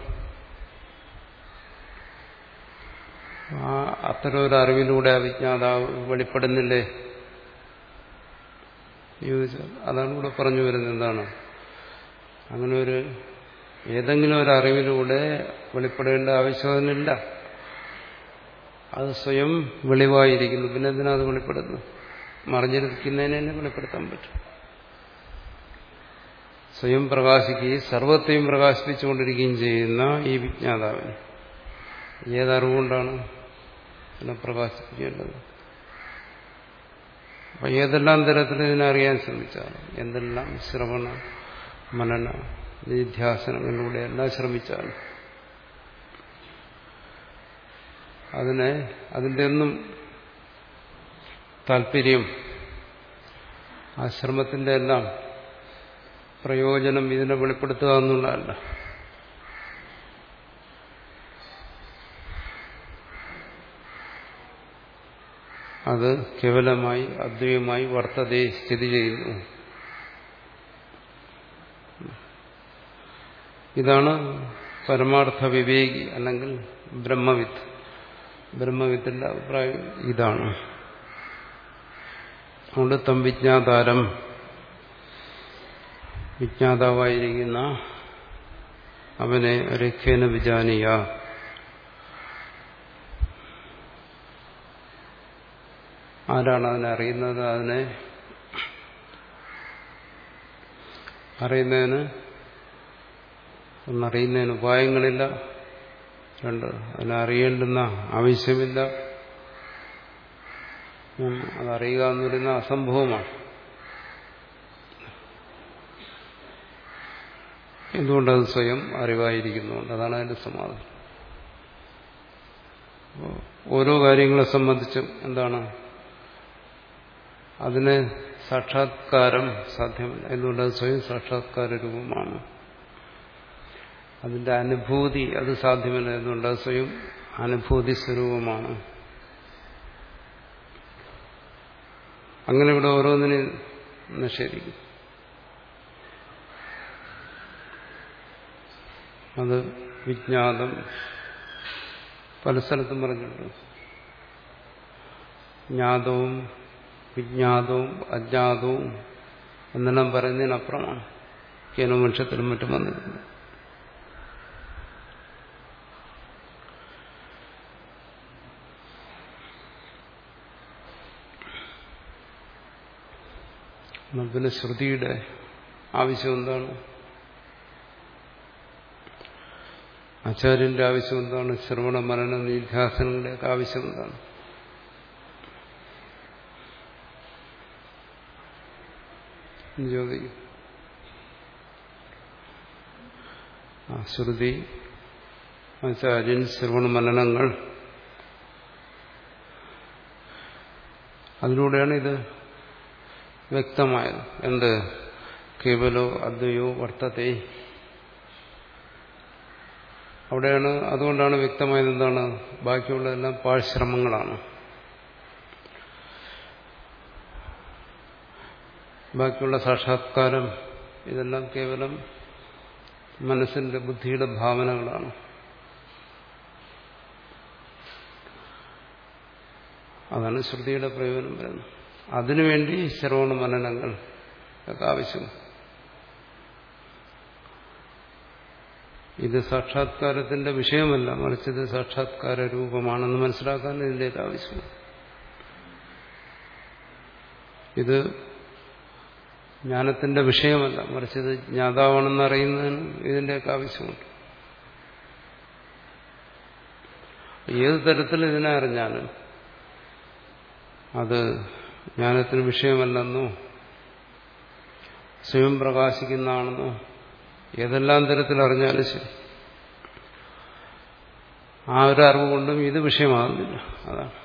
ആ അത്തരം ഒരു അറിവിലൂടെ ആ വിജ്ഞാതാവ് വെളിപ്പെടുന്നില്ലേ ചോദിച്ചാൽ അതാണ് ഇവിടെ പറഞ്ഞു വരുന്നത്. എന്താണ് അങ്ങനെ ഒരു ഏതെങ്കിലും ഒരു അറിവിലൂടെ വെളിപ്പെടേണ്ട ആവശ്യമൊന്നുമില്ല. അത് സ്വയം വെളിവായിരിക്കുന്നു. പിന്നെ എന്തിനാ അത് വെളിപ്പെടുന്നു? മറിഞ്ഞിരിക്കുന്നതിനെ തന്നെ വെളിപ്പെടുത്താൻ പറ്റും. സ്വയം പ്രകാശിക്കുകയും സർവത്തെയും പ്രകാശിപ്പിച്ചുകൊണ്ടിരിക്കുകയും ചെയ്യുന്ന ഈ വിജ്ഞാതാവിന് ഏതറിവുകൊണ്ടാണ് ഇതിനെ പ്രകാശിപ്പിക്കേണ്ടത്? അപ്പൊ ഏതെല്ലാം തരത്തിൽ ഇതിനെ അറിയാൻ ശ്രമിച്ചാലും, എന്തെല്ലാം ശ്രവണ മനന നിധ്യാസനങ്ങളിലൂടെ എല്ലാം ശ്രമിച്ചാലും അതിനെ അതിൻ്റെ ഒന്നും താല്പര്യം, ആ ശ്രമത്തിന്റെ എല്ലാം പ്രയോജനം ഇതിനെ വെളിപ്പെടുത്തുക എന്നുള്ളതല്ല. അത് കേവലമായി അദ്വൈതമായി വർത്തതയെ സ്ഥിതി ചെയ്യുന്നു. ഇതാണ് പരമാർത്ഥ വിവേകി അല്ലെങ്കിൽ ബ്രഹ്മവിത്ത്. ബ്രഹ്മവിത്തിന്റെ അഭിപ്രായം ഇതാണ്. അതുകൊണ്ട് തം വിജ്ഞാതാരം, വിജ്ഞാതാവായിരിക്കുന്ന അവനെ രഖ്യേന വിജാനീയ, ആരാണ് അതിനെ അറിയുന്നത്? അതിനെ അറിയുന്നതിന് ഒന്നറിയുന്നതിന് ഉപായങ്ങളില്ല. രണ്ട്, അതിനെ അറിയേണ്ടുന്ന ആവശ്യമില്ല. അതറിയുക എന്ന് പറയുന്ന അസംഭവമാണ്. എന്തുകൊണ്ടത് സ്വയം അറിവായിരിക്കുന്നുണ്ട്. അതാണ് അതിന്റെ സമാധാനം. ഓരോ കാര്യങ്ങളെ സംബന്ധിച്ചും എന്താണ് അതിന് സാക്ഷാത്കാരം സാധ്യമല്ല. എന്തുകൊണ്ട്? അത് സ്വയം സാക്ഷാത്കാര രൂപമാണ്. അതിന്റെ അനുഭൂതി അത് സാധ്യമല്ല. എന്തുകൊണ്ട്? അത് സ്വയം അനുഭൂതി സ്വരൂപമാണ്. അങ്ങനെ ഇവിടെ ഓരോന്നിനെ നിഷേധിക്കും. അത് വിജ്ഞാതം പല സ്ഥലത്തും പറഞ്ഞിട്ടുണ്ട്. ജ്ഞാതവും വിജ്ഞാതവും അജ്ഞാതവും എന്നെല്ലാം പറയുന്നതിനപ്പുറമാണ് കേനോപനിഷത്തിലും മറ്റും വന്നിട്ടുണ്ട്. പിന്നെ ശ്രുതിയുടെ ആവശ്യം എന്താണ്? ആചാര്യന്റെ ആവശ്യം എന്താണ്? ശ്രവണ മനന നിധ്യാസനങ്ങളുടെയൊക്കെ ആവശ്യം എന്താണ്? ചോദിക്കും. ആ ശ്രുതി, ആചാര്യൻ, ശ്രവണ മനനങ്ങൾ, അതിലൂടെയാണ് ഇത് വ്യക്തമായത്. എന്ത്? കേവലോ അദ്വയോ വർത്തതേ. അവിടെയാണ്, അതുകൊണ്ടാണ് വ്യക്തമായത്. എന്താണ്? ബാക്കിയുള്ളതെല്ലാം പാഴ്ശ്രമങ്ങളാണ്. ബാക്കിയുള്ള സാക്ഷാത്കാരം ഇതെല്ലാം കേവലം മനസ്സിന്റെ ബുദ്ധിയുടെ ഭാവനകളാണ്. അതാണ് ശ്രുതിയുടെ പ്രയോജനം വരുന്നത്. അതിനുവേണ്ടി ശ്രവണ മനനങ്ങൾ ഒക്കെ ആവശ്യം. ഇത് സാക്ഷാത്കാരത്തിന്റെ വിഷയമല്ല, മറിച്ച് ഇത് സാക്ഷാത്കാര രൂപമാണെന്ന് മനസ്സിലാക്കാൻ ഇതിൻ്റെ ആവശ്യമാണ്. ഇത് ജ്ഞാനത്തിന്റെ വിഷയമല്ല, മറിച്ച് ഇത് ജ്ഞാതാവാണെന്ന് അറിയുന്നതിന് ഇതിൻ്റെയൊക്കെ ആവശ്യമുണ്ട്. ഏത് തരത്തിൽ ഇതിനെ അറിഞ്ഞാലും അത് ജ്ഞാനത്തിന് വിഷയമല്ലെന്നോ സ്വയം പ്രകാശിക്കുന്നതാണെന്നോ ഏതെല്ലാം തരത്തിൽ അറിഞ്ഞാലും ശരി, ആ ഒരു അറിവ് കൊണ്ടും ഇത് വിഷയമാകുന്നില്ല. അതാണ്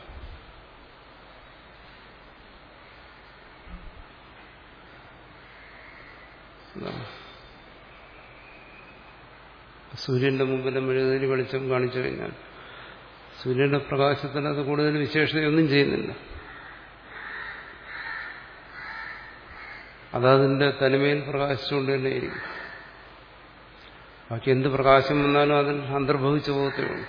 സൂര്യന്റെ മുമ്പിൽ മെഴുകുതിരി വെളിച്ചം കാണിച്ചു കഴിഞ്ഞാൽ സൂര്യന്റെ പ്രകാശത്തിൽ അത് കൂടുതൽ വിശേഷതയൊന്നും ചെയ്യുന്നില്ല. അതതിന്റെ തനിമയിൽ പ്രകാശിച്ചുകൊണ്ട് തന്നെ ഇരിക്കും. ബാക്കി എന്ത് പ്രകാശം വന്നാലും അതിൽ അന്തർഭവിച്ചു പോകത്തേ ഉള്ളൂ.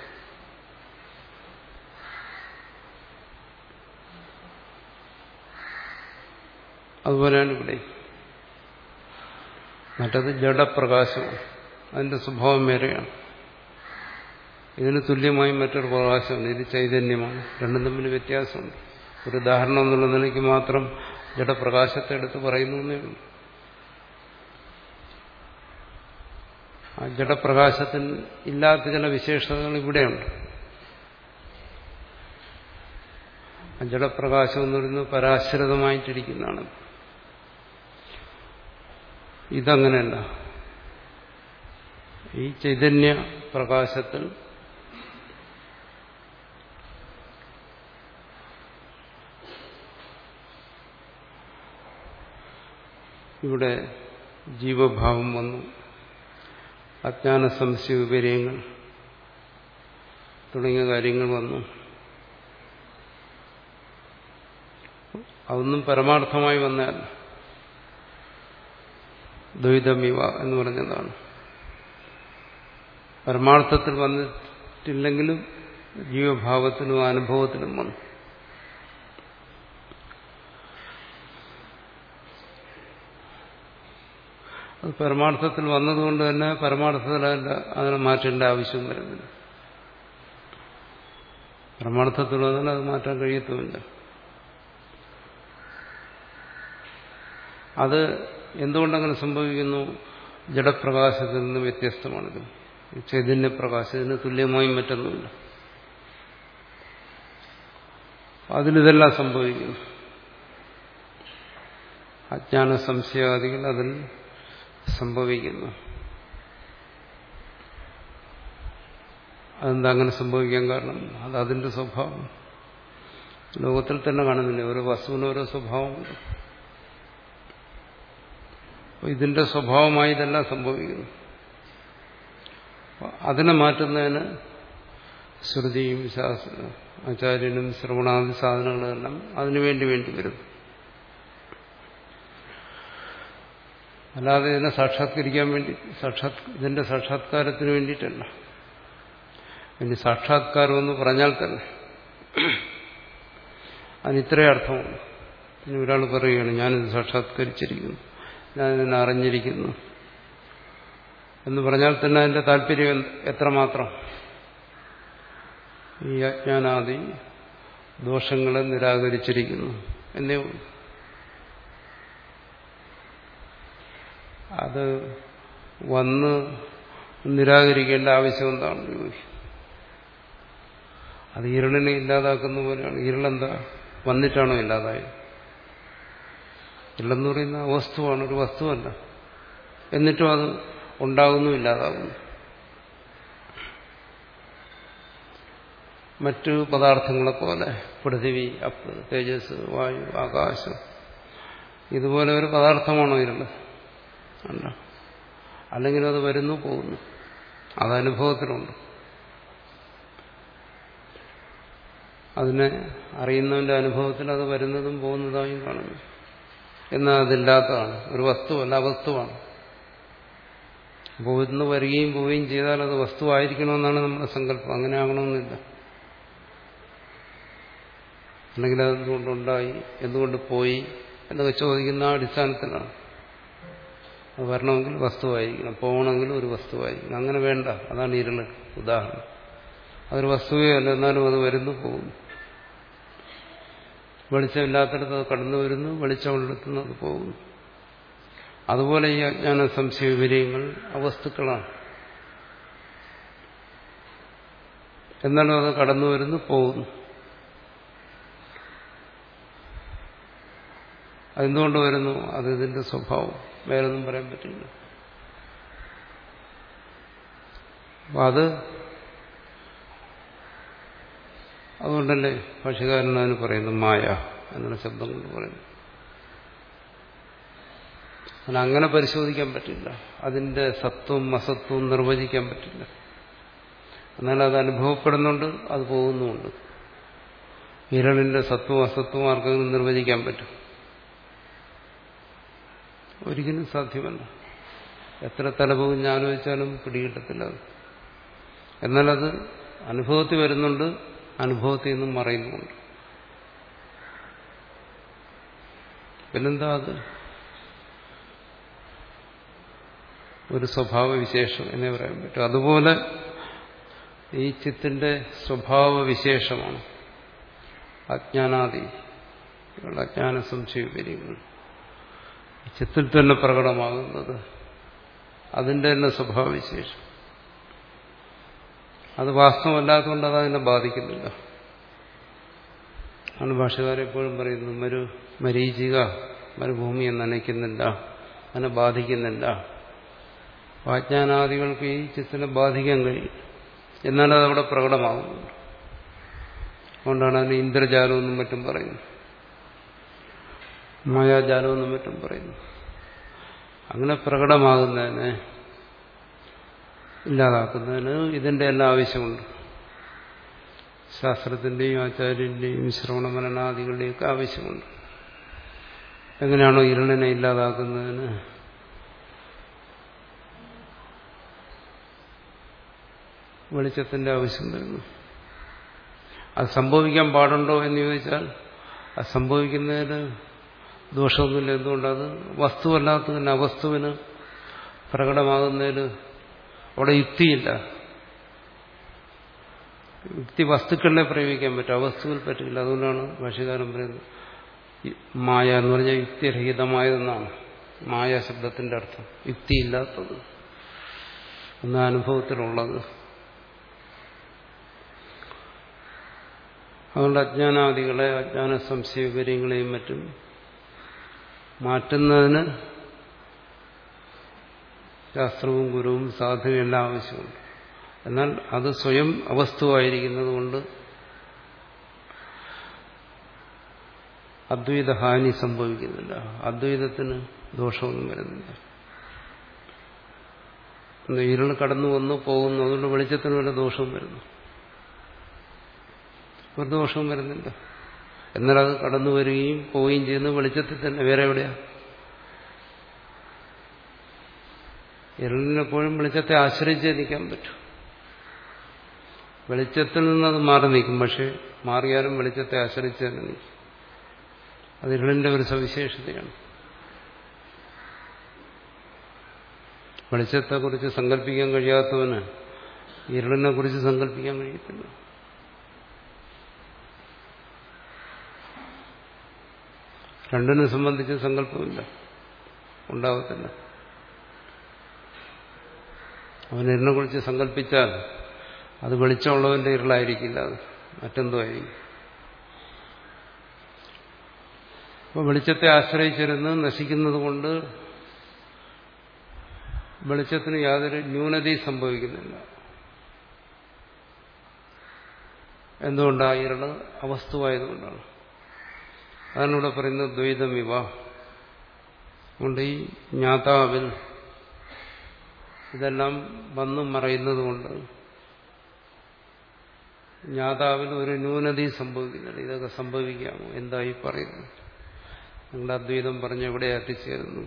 അതുപോലെയാണ് ഇവിടെ. മറ്റത് ജഡപ്രകാശമാണ്, അതിന്റെ സ്വഭാവം വേറെയാണ്. ഇതിന് തുല്യമായി മറ്റൊരു പ്രകാശമുണ്ട്, ഇത് ചൈതന്യമാണ്. രണ്ടും തമ്മിൽ വ്യത്യാസമുണ്ട്. ഒരു ഉദാഹരണം എന്നുള്ള നിലയ്ക്ക് മാത്രം ജഡപ്രകാശത്തെ എടുത്ത് പറയുന്നു എന്നേ ഉള്ളൂ. ആ ജഡപ്രകാശത്തിന് ഇല്ലാത്ത ചില വിശേഷതകൾ ഇവിടെയുണ്ട്. ആ ജഡപ്രകാശം എന്ന് പറയുന്നത് പരാശ്രിതമായിട്ടിരിക്കുന്നതാണ്. ഇതങ്ങനെയല്ല. ഈ ചൈതന്യ പ്രകാശത്തിൽ ഇവിടെ ജീവഭാവം വന്നു, അജ്ഞാന സംശയ വിപര്യങ്ങൾ തുടങ്ങിയ കാര്യങ്ങൾ വന്നു. അതൊന്നും പരമാർത്ഥമായി വന്നാൽ ദ്വൈതമിവ എന്ന് പറഞ്ഞതാണ്. പരമാർത്ഥത്തിൽ വന്നിട്ടില്ലെങ്കിലും ജീവഭാവത്തിലും അനുഭവത്തിലും വന്നു. അത് പരമാർത്ഥത്തിൽ വന്നതുകൊണ്ട് തന്നെ പരമാർത്ഥത്തിൽ അതിനെ മാറ്റേണ്ട ആവശ്യവും വരുന്നില്ല. പരമാർത്ഥത്തിൽ വന്നാൽ അത് മാറ്റാൻ കഴിയത്തുമില്ല. അത് എന്തുകൊണ്ടങ്ങനെ സംഭവിക്കുന്നു? ജഡപ്രകാശത്തിൽ നിന്ന് വ്യത്യസ്തമാണിത്. ചൈതന്യപ്രകാശത്തിന് തുല്യമായും മറ്റൊന്നുമില്ല. അതിലിതെല്ലാം സംഭവിക്കുന്നു. അജ്ഞാന സംശയാദികൾ അതിൽ സംഭവിക്കുന്നു. അതെന്താ അങ്ങനെ സംഭവിക്കാൻ കാരണം? അത് അതിന്റെ സ്വഭാവം. ലോകത്തിൽ തന്നെ കാണുന്നില്ല, ഓരോ വസ്തുവിന് ഓരോ സ്വഭാവമുണ്ട്. ഇതിന്റെ സ്വഭാവമായി ഇതെല്ലാം സംഭവിക്കുന്നു. അതിനെ മാറ്റുന്നതിന് ശ്രുതിയും ശാസ്ത്ര ആചാര്യനും ശ്രവണാദി സാധനങ്ങളെല്ലാം അതിനുവേണ്ടി വേണ്ടി വരും. അല്ലാതെ ഇതിനെ സാക്ഷാത്കരിക്കാൻ വേണ്ടി സാക്ഷാത് ഇതിന്റെ സാക്ഷാത്കാരത്തിന് വേണ്ടിയിട്ടല്ല. ഇനി സാക്ഷാത്കാരം എന്ന് പറഞ്ഞാൽ തന്നെ അതിന് ഇത്രയും അർത്ഥമുണ്ട്. ഇനി ഒരാൾ പറയുകയാണ് ഞാനിത് സാക്ഷാത്കരിച്ചിരിക്കുന്നു, ഞാനിതിനെ അറിഞ്ഞിരിക്കുന്നു എന്ന് പറഞ്ഞാൽ തന്നെ അതിന്റെ താല്പര്യം എത്രമാത്രം? ഈ അജ്ഞാനാദി ദോഷങ്ങളെ നിരാകരിച്ചിരിക്കുന്നു എന്നേ ഉള്ളൂ. അത് വന്ന് നിരാകരിക്കേണ്ട ആവശ്യം എന്താണ്? അത് ഇരുളിനെ ഇല്ലാതാക്കുന്ന പോലെയാണ്. ഇരുളെന്താ വന്നിട്ടാണോ ഇല്ലാതായത്? ഇരുളെന്ന് പറയുന്ന വസ്തുവാണ്, ഒരു വസ്തുവല്ല. എന്നിട്ടും അത് ഉണ്ടാകുന്നു, ഇല്ലാതാകുന്നു. മറ്റു പദാർത്ഥങ്ങളെ പോലെ പൃഥിവി, അപ്പ്, തേജസ്, വായു, ആകാശം, ഇതുപോലെ ഒരു പദാർത്ഥമാണോ ഇരുള്? അല്ല. അല്ലെങ്കിൽ അത് വരുന്നു, പോകുന്നു. അത് അനുഭവത്തിലുണ്ട്. അതിനെ അറിയുന്നവന്റെ അനുഭവത്തിൽ അത് വരുന്നതും പോകുന്നതായും കാണുന്നു. എന്നാൽ അതില്ലാത്തതാണ്, ഒരു വസ്തുവല്ല, അവസ്തുവാണ്. അപ്പോൾ ഇന്ന് വരികയും പോവുകയും ചെയ്താൽ അത് വസ്തുവായിരിക്കണമെന്നാണ് നമ്മുടെ സങ്കല്പം. അങ്ങനെ ആകണമെന്നില്ല. അല്ലെങ്കിൽ അതെന്തുകൊണ്ടുണ്ടായി, എന്തുകൊണ്ട് പോയി എന്നൊക്കെ ചോദിക്കുന്ന ആ അടിസ്ഥാനത്തിലാണ്. വരണമെങ്കിൽ വസ്തുവായിരിക്കണം, പോകണമെങ്കിൽ ഒരു വസ്തുവായിരിക്കണം. അങ്ങനെ വേണ്ട, അതാണ് ഇരുള് ഉദാഹരണം. അതൊരു വസ്തുവേ അല്ല, എന്നാലും അത് വരുന്നു പോകുന്നു. വെളിച്ചമില്ലാത്തടത്ത് അത് കടന്നു വരുന്നു, വെളിച്ചമുള്ളിടത്തുനിന്ന് അത് പോകുന്നു. അതുപോലെ ഈ അജ്ഞാന സംശയ വിപര്യങ്ങൾ അവസ്തുക്കളാണ്. എന്നാലും അത് കടന്നു വരുന്നു, പോകുന്നു. അതെന്തുകൊണ്ട് വരുന്നു? അത് ഇതിന്റെ സ്വഭാവം, വേറൊന്നും പറയാൻ പറ്റില്ല. അപ്പൊ അത് അതുകൊണ്ടല്ലേ ഭാഷ്യകാരൻ അതിന് പറയുന്നു മായ എന്നുള്ള ശബ്ദം കൊണ്ട് പറയുന്നു. അങ്ങനെ പരിശോധിക്കാൻ പറ്റില്ല, അതിന്റെ സത്വം അസത്വവും നിർവചിക്കാൻ പറ്റില്ല. എന്നാൽ അത് അനുഭവപ്പെടുന്നുണ്ട്, അത് പോകുന്നുമുണ്ട്. ഇരളിന്റെ സത്വവും അസത്വവും ആർക്കെങ്കിലും നിർവചിക്കാൻ പറ്റും? ഒരിക്കലും സാധ്യമല്ല. എത്ര തലപോകും ഞാൻ വെച്ചാലും പിടികിട്ടത്തില്ല അത്. എന്നാൽ അത് അനുഭവത്തിൽ വരുന്നുണ്ട്, അനുഭവത്തിൽ നിന്നും മറയുന്നുമുണ്ട്. പിന്നെന്താ അത്? ഒരു സ്വഭാവവിശേഷം എന്നേ പറയാൻ പറ്റും. അതുപോലെ ഈ ചിത്തിന്റെ സ്വഭാവവിശേഷമാണ് അജ്ഞാനാദി അജ്ഞാന സംശയ വിപര്യങ്ങൾ ചിത്തിൽ തന്നെ പ്രകടമാകുന്നത്. അതിന്റെ തന്നെ സ്വഭാവവിശേഷം. അത് വാസ്തവമല്ലാത്തതുകൊണ്ട് അത് അതിനെ ബാധിക്കുന്നില്ല. ആണ് ഭാഷകാരൻ എപ്പോഴും പറയുന്നു, മരു മരീചിക മരുഭൂമിയെ നനയ്ക്കുന്നില്ല, അതിനെ ബാധിക്കുന്നില്ല. അജ്ഞാനാദികൾക്ക് ഈ ചിത്തിനെ ബാധിക്കാൻ കഴിയും, എന്നാലും അതവിടെ പ്രകടമാകുന്നുണ്ട്. അതുകൊണ്ടാണ് അതിന് ഇന്ദ്രജാലമെന്നും മറ്റും പറയുന്നു, മായാജാലമെന്നും മറ്റും പറയുന്നു. അങ്ങനെ പ്രകടമാകുന്നതിനെ ഇല്ലാതാക്കുന്നതിന് ഇതിന്റെ എല്ലാം ആവശ്യമുണ്ട്. ശാസ്ത്രത്തിന്റെയും ആചാര്യന്റെയും ശ്രവണമനനാദികളുടെയൊക്കെ ആവശ്യമുണ്ട്. എങ്ങനെയാണോ ഇരുളിനെ ഇല്ലാതാക്കുന്നതിന് വെളിച്ചത്തിന്റെ ആവശ്യം വരുന്നു. അത് സംഭവിക്കാൻ പാടുണ്ടോ എന്ന് ചോദിച്ചാൽ അത് സംഭവിക്കുന്നതിന് ദോഷമൊന്നുമില്ല. എന്തുകൊണ്ടത് വസ്തുവല്ലാത്തതിന് അവസ്തുവിന് പ്രകടമാകുന്നതിൽ അവിടെ യുക്തിയില്ല. യുക്തി വസ്തുക്കളിലെ പ്രയോഗിക്കാൻ പറ്റും, അവസ്തുവിൽ പറ്റില്ല. അതുകൊണ്ടാണ് ഭാഷ്യകാരൻ പറയുന്നത് മായ എന്ന് പറഞ്ഞാൽ യുക്തിരഹിതമായതെന്നാണ് മായ ശബ്ദത്തിന്റെ അർത്ഥം. യുക്തിയില്ലാത്തത് എന്ന അനുഭവത്തിലുള്ളത്. അതുകൊണ്ട് അജ്ഞാനാദികളെ അജ്ഞാന സംശയ വിപര്യങ്ങളെയും മറ്റും മാറ്റുന്നതിന് ശാസ്ത്രവും ഗുരുവും സാധനയും എല്ലാം ആവശ്യമുണ്ട്. എന്നാൽ അത് സ്വയം അവസ്തുവായിരിക്കുന്നത് കൊണ്ട് അദ്വൈത ഹാനി സംഭവിക്കുന്നില്ല, അദ്വൈതത്തിന് ദോഷമൊന്നും വരുന്നില്ല. ഇരുൾ കടന്നു വന്നു പോകുന്നു, അതുകൊണ്ട് വെളിച്ചത്തിന് വല്ല ദോഷവും വരുന്നു? ഒരു ദോഷവും വരുന്നില്ല. എന്നാൽ അത് കടന്നു വരികയും പോവുകയും ചെയ്യുന്നു വെളിച്ചത്തിൽ തന്നെ, വേറെ എവിടെയാ? ഇരുളിനെപ്പോഴും വെളിച്ചത്തെ ആശ്രയിച്ചേ നിൽക്കാൻ പറ്റും. വെളിച്ചത്തിൽ നിന്നത് മാറി നിൽക്കും, പക്ഷെ മാറിയാലും വെളിച്ചത്തെ ആശ്രയിച്ച് തന്നെ നിൽക്കും. അത് ഇരുളിന്റെ ഒരു സവിശേഷതയാണ്. വെളിച്ചത്തെക്കുറിച്ച് സങ്കല്പിക്കാൻ കഴിയാത്തവന് ഇരുളിനെ കുറിച്ച് സങ്കല്പിക്കാൻ കഴിയത്തില്ല. രണ്ടിനെ സംബന്ധിച്ച് സങ്കല്പമില്ല, ഉണ്ടാകത്തില്ല. അവൻ ഇരുളിനെ കുറിച്ച് സങ്കല്പിച്ചാൽ അത് വെളിച്ചമുള്ളവന്റെ ഇരുളായിരിക്കില്ല, അത് മറ്റെന്തോ ആയിരിക്കും. അപ്പോൾ വെളിച്ചത്തെ ആശ്രയിച്ചിരുന്ന് നശിക്കുന്നത് കൊണ്ട് വെളിച്ചത്തിന് യാതൊരു ന്യൂനതയും സംഭവിക്കുന്നില്ല. എന്തുകൊണ്ടാണ്? ഇരുള് അവസ്തുവായതുകൊണ്ടാണ്. അതാണ് ഇവിടെ പറയുന്നത് ദ്വൈതമിവ. അതുകൊണ്ട് ഈ ജ്ഞാതാവിൽ ഇതെല്ലാം വന്നു മറയുന്നത് കൊണ്ട് ജ്ഞാതാവിൽ ഒരു ന്യൂനതയും സംഭവിക്കുന്നില്ല. ഇതൊക്കെ സംഭവിക്കാമോ? എന്തായി പറയുന്നു? നിങ്ങളുടെ അദ്വൈതം പറഞ്ഞ് എവിടെ എത്തിച്ചേരുന്നു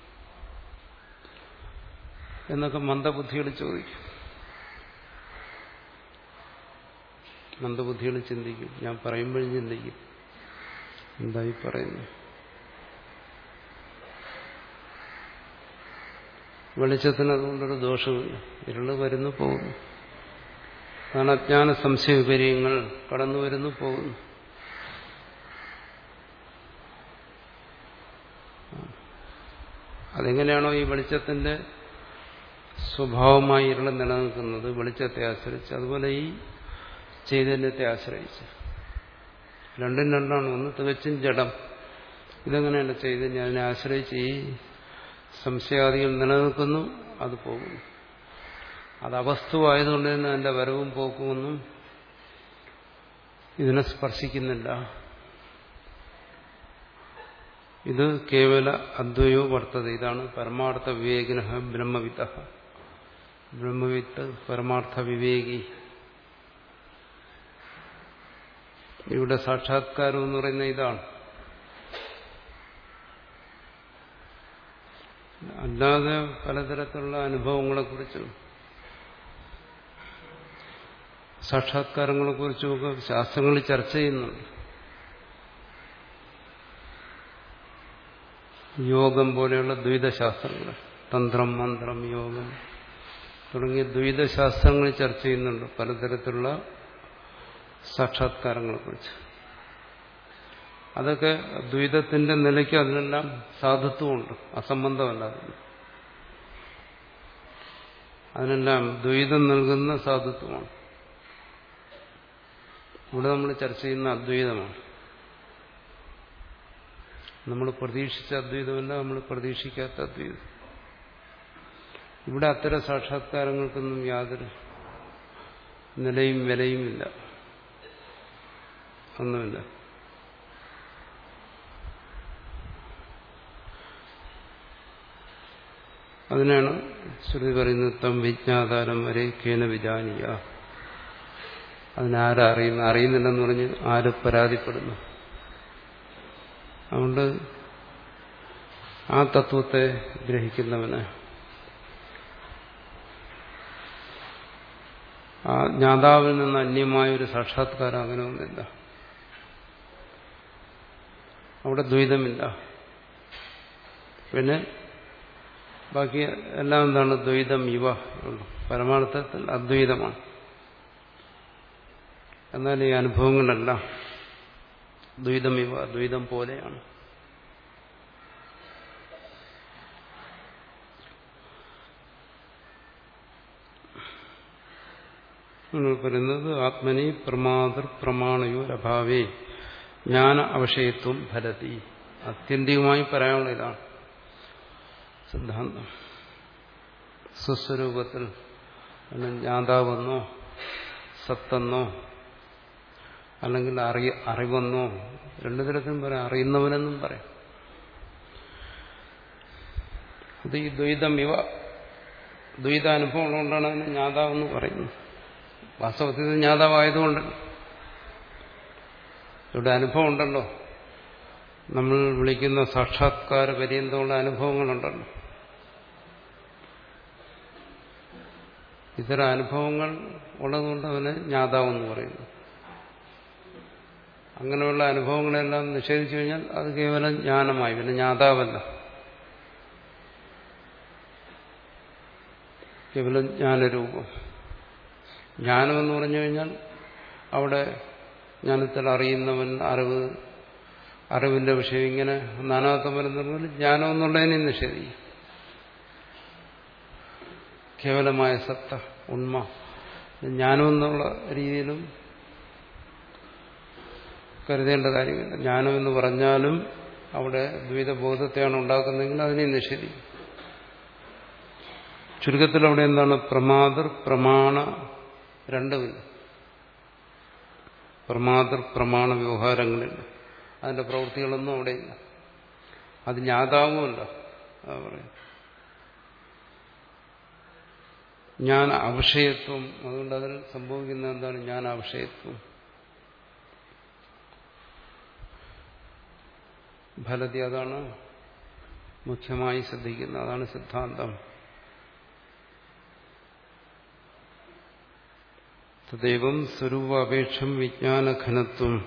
എന്നൊക്കെ മന്ദബുദ്ധികൾ ചോദിക്കും. മന്ദബുദ്ധികൾ ചിന്തിക്കും, ഞാൻ പറയുമ്പോഴും ചിന്തിക്കും, എന്തായി പറയുന്നു? വെളിച്ചത്തിന് അതുകൊണ്ടൊരു ദോഷമില്ല. ഇരുള് വരുന്നു പോകുന്നു. അതാണ് അജ്ഞാന സംശയ വിപര്യങ്ങൾ കടന്നു വരുന്നു പോകുന്നു. അതെങ്ങനെയാണോ ഈ വെളിച്ചത്തിന്റെ സ്വഭാവമായി ഇരുള് നിലനിൽക്കുന്നത് വെളിച്ചത്തെ ആശ്രയിച്ച്, അതുപോലെ ഈ ചൈതന്യത്തെ ആശ്രയിച്ച്. രണ്ടും രണ്ടാണ്. ഒന്ന് തികച്ചും ജഡം. ഇതെങ്ങനെയല്ല ചൈതന്യം. അതിനെ ആശ്രയിച്ച് ഈ സംശയാദികൾ നിലനിൽക്കുന്നു, അത് പോകുന്നു. അത് അവസ്തുവായതുകൊണ്ട് തന്നെ അതിന്റെ വരവും പോക്കുമൊന്നും ഇതിനെ സ്പർശിക്കുന്നില്ല. ഇത് കേവല അദ്വയോ വർത്തത. ഇതാണ് പരമാർത്ഥ വിവേകിന ബ്രഹ്മവിത്ത. ബ്രഹ്മവിത്ത് പരമാർത്ഥ വിവേകി. ഇവിടെ സാക്ഷാത്കാരം എന്ന് പറയുന്ന ഇതാണ്. അല്ലാതെ പലതരത്തിലുള്ള അനുഭവങ്ങളെക്കുറിച്ചും സാക്ഷാത്കാരങ്ങളെക്കുറിച്ചുമൊക്കെ ശാസ്ത്രങ്ങളിൽ ചർച്ച ചെയ്യുന്നുണ്ട്. യോഗം പോലെയുള്ള ദ്വൈതശാസ്ത്രങ്ങൾ, തന്ത്രം, മന്ത്രം, യോഗം തുടങ്ങിയ ദ്വൈതശാസ്ത്രങ്ങൾ ചർച്ച ചെയ്യുന്നുണ്ട് പലതരത്തിലുള്ള സാക്ഷാത്കാരങ്ങളെക്കുറിച്ച്. അതൊക്കെ ദ്വൈതത്തിന്റെ നിലയ്ക്ക് അതിനെല്ലാം സാധുത്വമുണ്ട്, അസംബന്ധമല്ല. അതിനെല്ലാം ദ്വൈതം നൽകുന്ന സാധുത്വമാണ്. ഇവിടെ നമ്മൾ ചർച്ച ചെയ്യുന്ന അദ്വൈതമാണ്. നമ്മൾ പ്രതീക്ഷിച്ച അദ്വൈതമല്ല, നമ്മൾ പ്രതീക്ഷിക്കാത്ത അദ്വൈതം. ഇവിടെ അത്തരം സാക്ഷാത്കാരങ്ങൾക്കൊന്നും യാതൊരു നിലയും വിലയുമില്ല, ഒന്നുമില്ല. അതിനാണ് ശ്രുതി പറയുന്നത് തം വിജ്ഞാതാരം വരെ കേന വിജാനീയ. അതിനാരാ അറിയുന്ന അറിയുന്നില്ലെന്ന് പറഞ്ഞ് ആര് പരാതിപ്പെടുന്നു? അതുകൊണ്ട് ആ തത്വത്തെ ഗ്രഹിക്കുന്നവന്, ആ ജ്ഞാതാവിൽ നിന്ന് അന്യമായൊരു സാക്ഷാത്കാരം അങ്ങനെ ഒന്നില്ല. അവിടെ ദ്വൈതമില്ല. പിന്നെ ബാക്കി എല്ലാം എന്താണ്? ദ്വൈതം ഇവ ഉള്ളു. പരമാർത്ഥത്തിൽ അദ്വൈതമാണ്. എന്നാൽ ഈ അനുഭവങ്ങളെല്ലാം ദ്വൈതം ഇവ, ദ്വൈതം പോലെയാണ്. പറയുന്നത് ആത്മനി പ്രമാതൃ പ്രമാണയോരഭാവേ ജ്ഞാന അവശയത്വം ഫലതി. ആത്യന്തികമായി പറയാനുള്ള ഇതാണ് സിദ്ധാന്തം. സ്വസ്വരൂപത്തിൽ ജ്ഞാതാവെന്നോ സത്തെന്നോ അല്ലെങ്കിൽ അറിയ അറിവെന്നോ രണ്ടു തരത്തിലും പറയാം. അറിയുന്നവനെന്നും പറയാം. അത് ഈ ദ്വൈതം ഇവ, ദ്വൈതാനുഭവം ഉള്ളതുകൊണ്ടാണ് അതിന് ജ്ഞാതാവെന്ന് പറയുന്നത്. വാസ്തവത്തിൽ ഇത് ജ്ഞാതാവായതുകൊണ്ട് ഇവിടെ അനുഭവം ഉണ്ടല്ലോ. നമ്മൾ വിളിക്കുന്ന സാക്ഷാത്കാര പര്യന്തമുള്ള അനുഭവങ്ങളുണ്ടല്ലോ. ഇത്തരം അനുഭവങ്ങൾ ഉള്ളതുകൊണ്ട് അവന് ജ്ഞാതാവെന്ന് പറയുന്നു. അങ്ങനെയുള്ള അനുഭവങ്ങളെല്ലാം നിഷേധിച്ചു കഴിഞ്ഞാൽ അത് കേവലം ജ്ഞാനമായി, പിന്നെ ജ്ഞാതാവല്ല, കേവലം ജ്ഞാനരൂപം. ജ്ഞാനമെന്ന് പറഞ്ഞു കഴിഞ്ഞാൽ അവിടെ ജ്ഞാനത്തിൽ അറിയുന്നവൻ, അറിവ്, അറിവിന്റെ വിഷയം, ഇങ്ങനെ നാനാത്വം വരുന്നതുപോലെ ജ്ഞാനം എന്നുള്ളതിനെ നിഷേധിക്കും. കേവലമായ സത്ത, ഉണ്മ, ജ്ഞാനം എന്നുള്ള രീതിയിലും കരുതേണ്ട കാര്യമില്ല. ജ്ഞാനം എന്ന് പറഞ്ഞാലും അവിടെ ദ്വൈതബോധത്തെയാണ് ഉണ്ടാക്കുന്നതെങ്കിൽ അതിനെ നിഷേധിക്കും. ചുരുക്കത്തിൽ അവിടെ എന്താണ്? പ്രമാതൃ പ്രമാണ രണ്ടുമില്ല. പ്രമാതൃ പ്രമാണ വ്യവഹാരങ്ങളില്ല. അതിന്റെ പ്രവൃത്തികളൊന്നും അവിടെയില്ല. അത് ജ്ഞാതാവുമല്ല. അതാ പറയും ജ്ഞാന അവിഷയത്വം. അതുകൊണ്ട് അതിൽ സംഭവിക്കുന്ന എന്താണ്? ജ്ഞാന അവിഷയത്വം. ഫലതി, അതാണ് മുഖ്യമായി ശ്രദ്ധിക്കുന്നത്. അതാണ് സിദ്ധാന്തം. തദൈവം സ്വരൂപാപേക്ഷം വിജ്ഞാനഘനത്വം.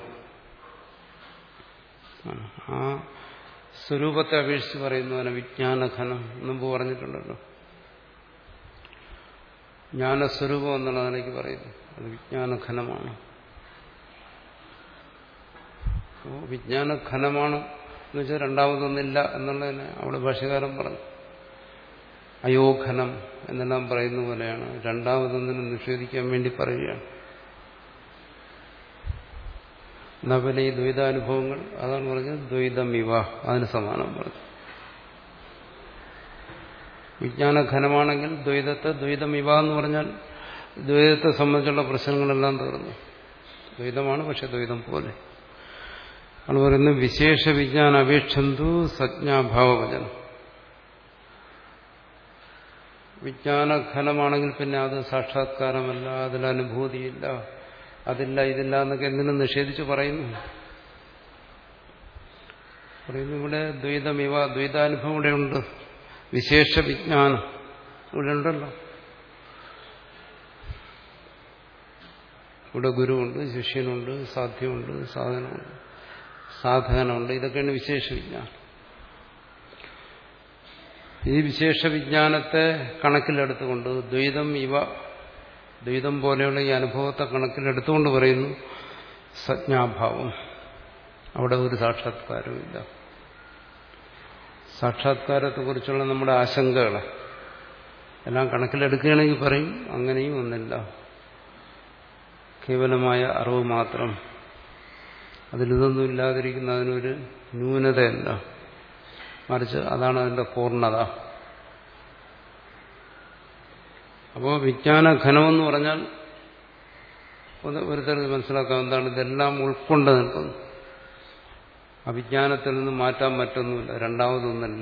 ആ സ്വരൂപത്തെ അപേക്ഷിച്ച് പറയുന്നവന് വിജ്ഞാനഘനം മുമ്പ് പറഞ്ഞിട്ടുണ്ടല്ലോ. ജ്ഞാനസ്വരൂപം എന്നുള്ളതാണ് എനിക്ക് പറയുന്നത്. അത് വിജ്ഞാനഘനമാണ്. അപ്പോൾ വിജ്ഞാനഘനമാണ് എന്ന് വെച്ചാൽ രണ്ടാമതൊന്നില്ല എന്നുള്ളതിനെ അവിടെ ഭാഷ്യകാരൻ പറഞ്ഞു. അയോഘനം എന്നെല്ലാം പറയുന്ന പോലെയാണ്. രണ്ടാമതൊന്നിനെ നിഷേധിക്കാൻ വേണ്ടി പറയുകയാണ്. നവലെ ഈ ദ്വൈതാനുഭവങ്ങൾ അതാണ് പറഞ്ഞത് ദ്വൈതം ഇവ, അതിന് സമാനം പറഞ്ഞു. വിജ്ഞാനഘനമാണെങ്കിൽ ദ്വൈതത്തെ ദ്വൈതം ഇവ എന്ന് പറഞ്ഞാൽ ദ്വൈതത്തെ സംബന്ധിച്ചുള്ള പ്രശ്നങ്ങളെല്ലാം തീർന്നു. ദ്വൈതമാണ്, പക്ഷെ ദ്വൈതം പോലെ ആണ് പറയുന്നത്. വിശേഷ വിജ്ഞാന അപേക്ഷന്തു സജ്ഞാഭാവവചനം. വിജ്ഞാനഘനമാണെങ്കിൽ പിന്നെ അത് സാക്ഷാത്കാരമല്ല, അതിലനുഭൂതിയില്ല, അതില്ല ഇതില്ല എന്നൊക്കെ എന്തിനും നിഷേധിച്ച് പറയുന്നു. പറയുന്നു ഇവിടെ ദ്വൈതമിവ, ദ്വൈതാനുഭവം ഇവിടെ ഉണ്ട്. വിശേഷ വിജ്ഞാനം ഇവിടെ ഉണ്ടല്ലോ. ഇവിടെ ഗുരുവുണ്ട്, ശിഷ്യനുണ്ട്, സാധ്യമുണ്ട്, സാധനമുണ്ട്, സാധനമുണ്ട്. ഇതൊക്കെയാണ് വിശേഷ വിജ്ഞാനം. ഈ വിശേഷ വിജ്ഞാനത്തെ കണക്കിലെടുത്തുകൊണ്ട് ദ്വൈതം ഇവ, ദ്വൈതം പോലെയുള്ള ഈ അനുഭവത്തെ കണക്കിലെടുത്തുകൊണ്ട് പറയുന്നു സജ്ഞാഭാവം. അവിടെ ഒരു സാക്ഷാത്കാരമില്ല. സാക്ഷാത്കാരത്തെക്കുറിച്ചുള്ള നമ്മുടെ ആശങ്കകളെ എല്ലാം കണക്കിലെടുക്കുകയാണെങ്കിൽ പറയും അങ്ങനെയും ഒന്നില്ല, കേവലമായ അറിവ് മാത്രം. അതിലിതൊന്നും ഇല്ലാതിരിക്കുന്ന അതിനൊരു ന്യൂനതയല്ല, മറിച്ച് അതാണ് അതിന്റെ പൂർണ്ണത. അപ്പോൾ വിജ്ഞാനഘനമെന്ന് പറഞ്ഞാൽ ഒരു തരത്തിൽ മനസ്സിലാക്കാം എന്താണ്, ഇതെല്ലാം ഉൾക്കൊണ്ട് നിൽക്കുന്നു. അവിജ്ഞാനത്തിൽ നിന്ന് മാറ്റാൻ മറ്റൊന്നുമില്ല, രണ്ടാമതൊന്നല്ല.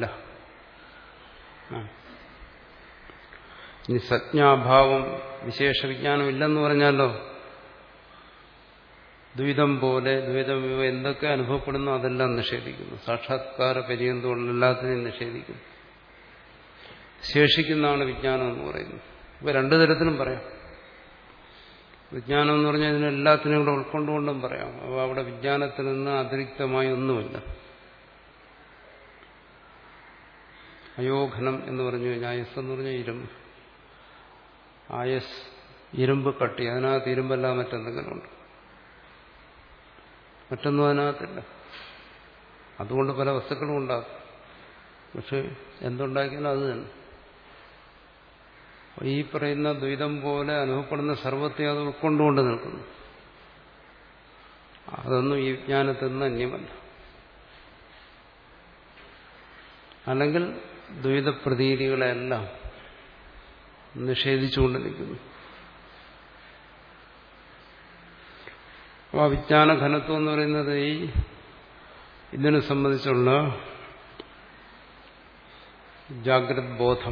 ഇനി സജ്ഞാഭാവം വിശേഷ വിജ്ഞാനം ഇല്ലെന്ന് പറഞ്ഞാലോ, ദ്വൈതം പോലെ ദ്വൈതം എന്തൊക്കെ അനുഭവപ്പെടുന്നു അതെല്ലാം നിഷേധിക്കുന്നു. സാക്ഷാത്കാര പര്യന്തമുള്ള എല്ലാത്തിനെയും നിഷേധിക്കുന്നു. ശേഷിക്കുന്നതാണ് വിജ്ഞാനം എന്ന് പറയുന്നത്. ഇപ്പൊ രണ്ടു തരത്തിലും പറയാം. വിജ്ഞാനം എന്ന് പറഞ്ഞാൽ ഇതിനെല്ലാത്തിനും കൂടെ ഉൾക്കൊണ്ടുകൊണ്ടും പറയാം. അപ്പോൾ അവിടെ വിജ്ഞാനത്തിൽ നിന്ന് അതിരിക്തമായി ഒന്നുമില്ല. അയോഘനം എന്ന് പറഞ്ഞു കഴിഞ്ഞാൽ ആയസ് എന്ന് പറഞ്ഞാൽ ഇരുമ്പ്. ആയസ് ഇരുമ്പ് കട്ടി, അതിനകത്ത് ഇരുമ്പല്ലാതെ മറ്റെന്തെങ്കിലും ഉണ്ട്, മറ്റൊന്നും അതിനകത്തില്ല. അതുകൊണ്ട് പല വസ്തുക്കളും ഉണ്ടാക്കും, പക്ഷെ എന്തുണ്ടാക്കിയാലും അത് തന്നെ. ഈ പറയുന്ന ദ്വൈതം പോലെ അനുഭവപ്പെടുന്ന സർവത്തെ അത് ഉൾക്കൊണ്ടുകൊണ്ട് നിൽക്കുന്നു. അതൊന്നും ഈ വിജ്ഞാനത്തിൽ നിന്ന് അന്യമല്ല. അല്ലെങ്കിൽ ദ്വൈത പ്രതീതികളെല്ലാം നിഷേധിച്ചുകൊണ്ട് നിൽക്കുന്നു. അപ്പോൾ ആ വിജ്ഞാനഘനത്വം എന്ന് പറയുന്നത് ഈ ഇതിനെ സംബന്ധിച്ചുള്ള ജാഗ്രത് ബോധം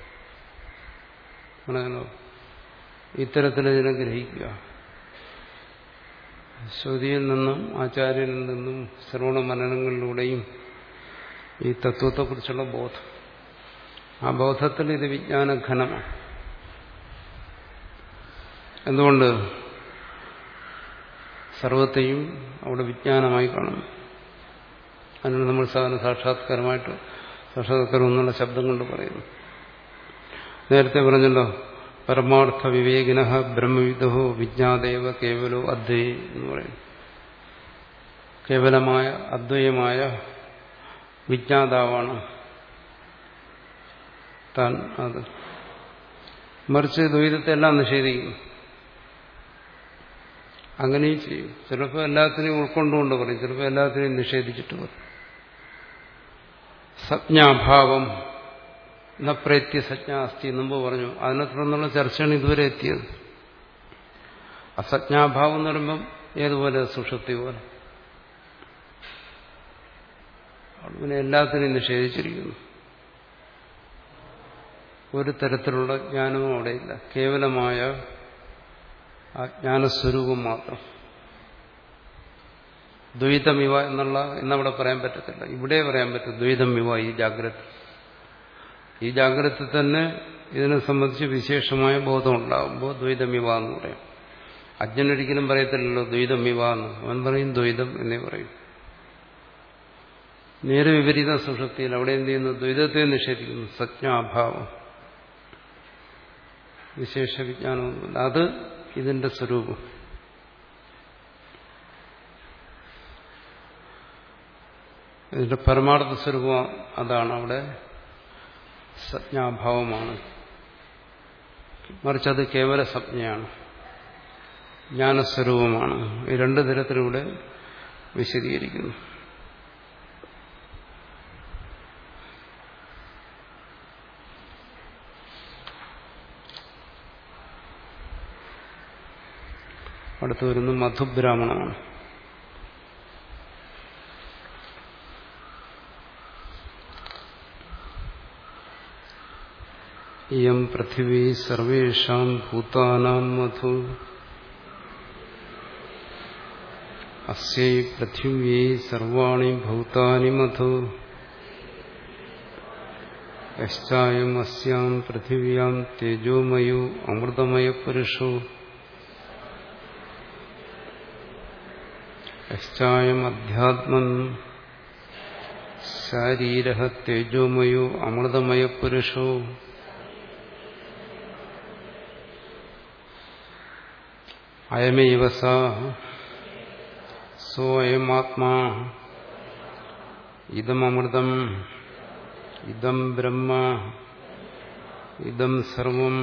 ആണല്ലോ. ഇത്തരത്തിൽ ഇതിനെ ഗ്രഹിക്കുക. ശ്രുതിയിൽ നിന്നും ആചാര്യനിൽ നിന്നും ശ്രവണ മനനങ്ങളിലൂടെയും ഈ തത്വത്തെക്കുറിച്ചുള്ള ബോധം, ആ ബോധത്തിൽ ഇത് വിജ്ഞാനഘനമാണ്. എന്തുകൊണ്ട്? സർവത്തെയും അവിടെ വിജ്ഞാനമായി കാണുന്നു. അതിനാണ് നമ്മൾ സാധാരണ സാക്ഷാത്കാരമായിട്ട് സാക്ഷാത്കാരം എന്നുള്ള ശബ്ദം കൊണ്ട് പറയുന്നു. നേരത്തെ പറഞ്ഞല്ലോ, പരമാർത്ഥ വിവേകിന ബ്രഹ്മവിദോ വിജ്ഞാദേവ കേവലോ അദ്വൈ എന്ന് പറയുന്നു. കേവലമായ അദ്വൈയമായ വിജ്ഞാതാവാണ് താൻ. അത് മറിച്ച് ദ്വൈതത്തെ എല്ലാം നിഷേധിക്കുന്നു. അങ്ങനെയും ചെയ്യും. ചിലപ്പോൾ എല്ലാത്തിനെയും ഉൾക്കൊണ്ടുകൊണ്ട് പറയും, ചിലപ്പോൾ എല്ലാത്തിനെയും നിഷേധിച്ചിട്ട് പറയും. സജ്ഞാഭാവം ന പ്രേത്യ സജ്ഞാസ്തി മുമ്പ് പറഞ്ഞു. അതിനെ തുടർന്നുള്ള ചർച്ചയാണ് ഇതുവരെ എത്തിയത്. അസജ്ഞാഭാവം എന്ന് പറയുമ്പം ഏതുപോലെ? സുഷുപ്തി പോലെ. പിന്നെ എല്ലാത്തിനെയും നിഷേധിച്ചിരിക്കുന്നു. ഒരു തരത്തിലുള്ള ജ്ഞാനവും അവിടെയില്ല. കേവലമായ ആ ജ്ഞാനസ്വരൂപം മാത്രം. ദ്വൈതമിവ എന്നുള്ള എന്നവിടെ പറയാൻ പറ്റത്തില്ല. ഇവിടെ പറയാൻ പറ്റും ദ്വൈതമിവ. ഈ ജാഗ്രത, ഈ ജാഗ്രത തന്നെ ഇതിനെ സംബന്ധിച്ച് വിശേഷമായ ബോധം ഉണ്ടാകുമ്പോൾ ദ്വൈതമിവ എന്ന് പറയാം. അജ്ഞനൊരിക്കലും പറയത്തില്ലല്ലോ ദ്വൈതമിവ എന്ന്. അവൻ പറയും ദ്വൈതം എന്നേ പറയും. നേരെ വിപരീത സുഷുപ്തിയിൽ അവിടെ എന്ത് ചെയ്യുന്നു? ദ്വൈതത്തെ നിഷേധിക്കുന്നു. സജ്ഞാഭാവം. വിശേഷ വിജ്ഞാനമൊന്നുമില്ല. അത് ഇതിന്റെ സ്വരൂപം. ഇതിന്റെ പരമാർത്ഥ സ്വരൂപം അതാണ്. അവിടെ സംജ്ഞാഭാവമാണ്. മറിച്ച് അത് കേവല സംജ്ഞയാണ്, ജ്ഞാനസ്വരൂപമാണ്. ഈ രണ്ടു തരത്തിലൂടെ വിശദീകരിക്കുന്നു. അടുത്തു വരുന്ന മധുബ്രാഹ്മണമാണ്. ഇയം പൃഥിവീ സർവേഷാം ഭൂതാനാം മധു അസ്യൈ പൃഥിവ്യൈ സർവാണി ഭൂതാനി മധു യശ്ചായം അസ്യാം പൃഥിവ്യാം തേജോമയോ അമൃതമയ പുരുഷോ യശ്ചായം അധ്യാത്മം ശാരീരഃ തേജോമയോ അമൃതമയ പുരുഷോ അയമേവ സ സോയമാത്മാ ഇദമമൃതം ഇദം ബ്രഹ്മ ഇദം സർവം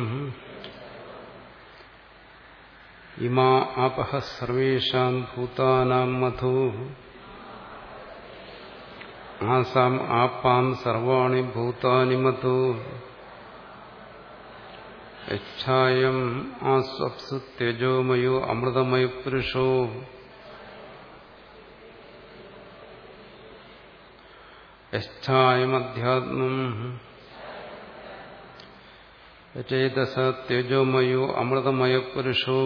ഇമാ ആപഃ സർവേഷാം ഭൂതാനാം മധു ആസാം ആപ്പാം സർവാണി ഭൂതാനി മധു യച്ഛായം ആസ്വപ്സു തേജോമയോ അമൃതമയ പുരുഷോ യച്ഛായം അധ്യാത്മം ചേതസ തേജോമയോ അമൃതമയ പുരുഷോ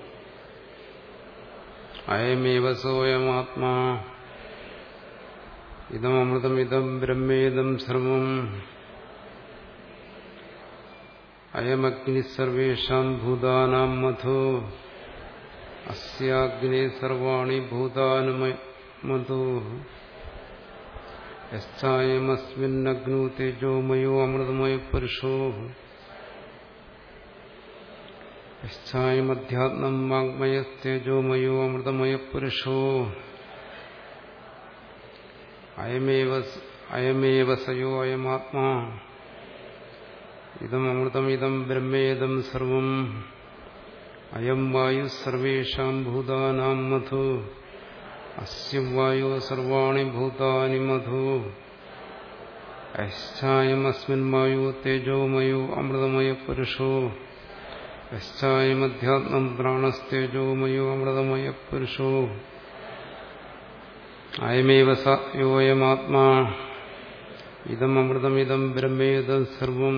അയമേവ സോയമാത്മാ ഇദമമൃതമിദം ബ്രഹ്മേദം സർവം അയമഗ്നി സർവേഷാം ഭൂതാനാം മധു അസ്യാഗ്നി സർവാണി ഭൂതാനി മധു യശ്ചായമസ്മിന്നഗ്നോ തേജോമയോ അമൃതമയ പുരുഷോ യശ്ചായമധ്യാത്മം വാങ്മയസ്തേജോമയോ അമൃതമയ പുരുഷോ അയമേവ അയമേവ സയോ അയമാത്മാ ഇദം അമൃതം ഇദം ബ്രഹ്മേദം സർവം അയം വായു സർവേഷാം ഭൂതാനാം മധു അസ്യ വായോ സർവാണി ഭൂതാനി മധു യശ്ചായമസ്മിൻ വായോ തേജോമയോ അമൃതമയ പുരുഷോ യശ്ചായമധ്യാത്മം പ്രാണസ്തേജോമയോ അമൃതമയ പുരുഷോ അയമേവ സ യോയമാത്മാ ഇദം അമൃതമിദം ബ്രഹ്മേദം സർവം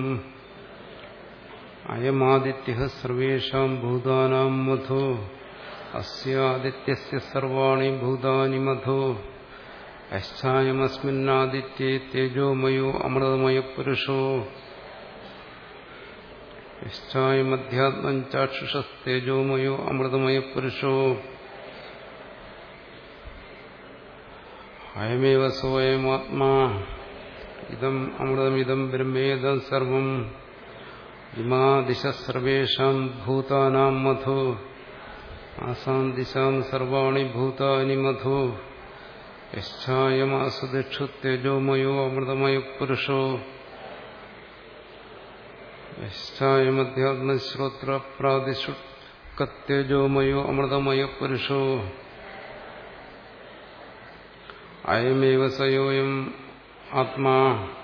അയമാദിത്യഃ സർവേഷാം ഭൂതാനാം മധു അസ്യാദിത്യസ്യ സർവാണി ഭൂതാനി മധു യശ്ചായമസ്മിന്നാദിത്യേ തേജോമയോ അമൃതമയ പുരുഷോ യശ്ചായമധ്യാത്മം ചാക്ഷുഷസ്തേജോമയോ അമൃതമയ പുരുഷോ അയമേവ സോയമാത്മാ ഇദം അമൃതമിദം ബ്രഹ്മേദം സർവം ഇമാ ദിശ സർവേഷാം ഭൂതാനാം മധു ആസാം ദിശാം സർവാണി ഭൂതാനി മധു യശ്ചായമാസു ദിക്ഷു തേജോമയോ അമൃതമയ പുരുഷോ യശ്ചായമധ്യാത്മശ്രോത്ര പ്രാദിഷു കത്തേജോമയോ അമൃതമയ പുരുഷോ അയമേവ സയോയം ആത്മാ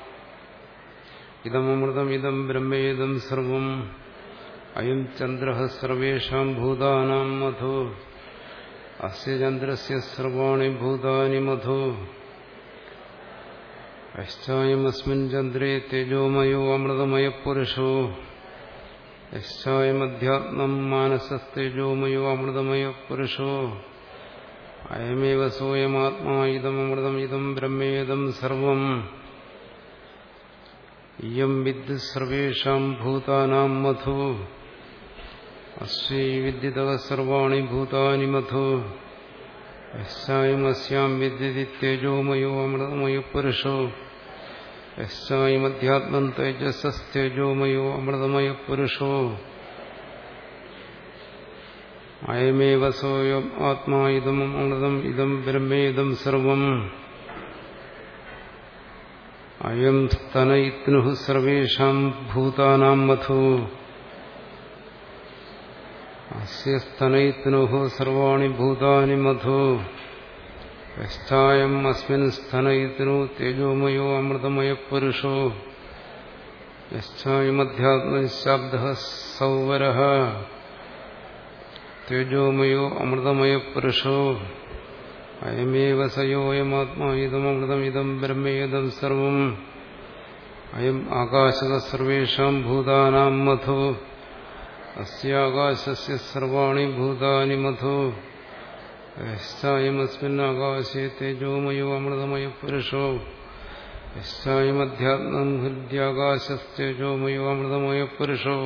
ഇദമമൃതം ഇദം ബ്രഹ്മേദം സർവം അയം ചന്ദ്രഃ സർവേഷാം ഭൂതാനാം മധു അസ്യ ചന്ദ്രസ്യ സർവാണി ഭൂതാനി മധു യശ്ചായമസ്മിൻ ചന്ദ്രേ തേജോമയോ അമൃതമയ പുരുഷോ യശ്ചായമധ്യാത്മം മാനസസ്തേജോമയോ അമൃതമയ പുരുഷോ അയമേവ സോയമാത്മാ ഇദമമൃതം ഇദം ബ്രഹ്മേദം സർവം ഇയം വിദ് സർവേഷാം ഭൂതാനാം മധു അസ്വൈ വിദ്യുതഃ സർവാണി ഭൂതാനി മധു യശ്ചായമസ്യാം വിദ്യുതി തേജോമയോ അമൃതമയ പുരുഷോ യശ്ചായമധ്യാത്മം തേജസസ്തേജോമയോ അമൃതമയ പുരുഷോ അയമേവ സോയം ആത്മാ ഇദം അമൃതം ഇദം ബ്രഹ്മേദം സർവം അയം സ്തനയിത്നുഃ സർവേഷാം ഭൂതാനാം മധു അസ്യ സ്തനയിത്നുഃ സർവാണി ഭൂതാനി മധു യശ്ചായം അസ്മിൻ സ്തനയിത്നു തേജോമയോ അമൃതമയ പുരുഷോ യശ്ചായമധ്യാത്മശബ്ദഃ സൗവരഃ തേജോമയോ അമൃതമയ പുരുഷോ അയമേവ സയോയമാത്മാ ഇദമൃതമിദം ബ്രഹ്മേദം സർവം അയം ആകാശഃ സർവേഷാം ഭൂതാനാം മധു അസ്യാകാശസ്യ സർവാണി ഭൂതാനി മധു യശ്ചായമസ്മിൻ ആകാശേ തേജോമയോ അമൃതമയ പുരുഷോ യശ്ചായമധ്യാത്മം ഹൃദ്യാകാശസ്തേജോമയോ അമൃതമയ പുരുഷോ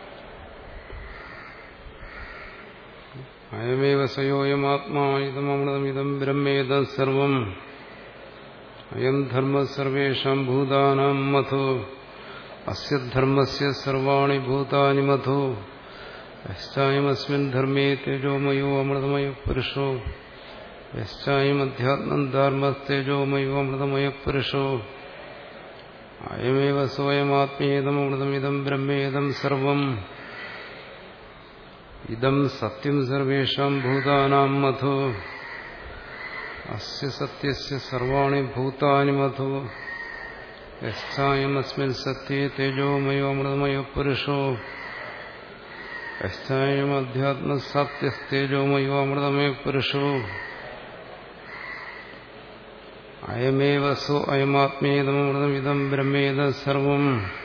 അയമേവ സയോയമാത്മാ ഇദമൃതമിദം ബ്രഹ്മേദം സർവം അയം ധർമ്മ സർവേഷാം ഭൂതാനാം മധു അസ്യ ധർമ്മസ്യ സർവാണി ഭൂതാനി മധു യശ്ചായമസ്മിൻ ധർമ്മേ തേജോമയോ അമൃതമയ പുരുഷോ യശ്ചായമധ്യാത്മം ധർമ്മസ്തേജോമയോ അമൃതമയ പുരുഷോ അയമേവ സ്വയമാത്മേദമൃതമിദം ബ്രഹ്മേദം സർവം ഇദം സത്യം സർവേഷാം ഭൂതാനാം മധു അസ്യ സത്യസ്യ സർവാണി ഭൂതാനി മധു യശ്ചായമസ്മിൻ സത്യേ തേജോമയോ അമൃതമയ പുരുഷോ യശ്ചായമധ്യാത്മസത്യസ്തേജോമയോ അമൃതമയ പുരുഷോ അയമേവ സോ അയമാത്മേദമൃതമിദം ബ്രഹ്മേദം സർവം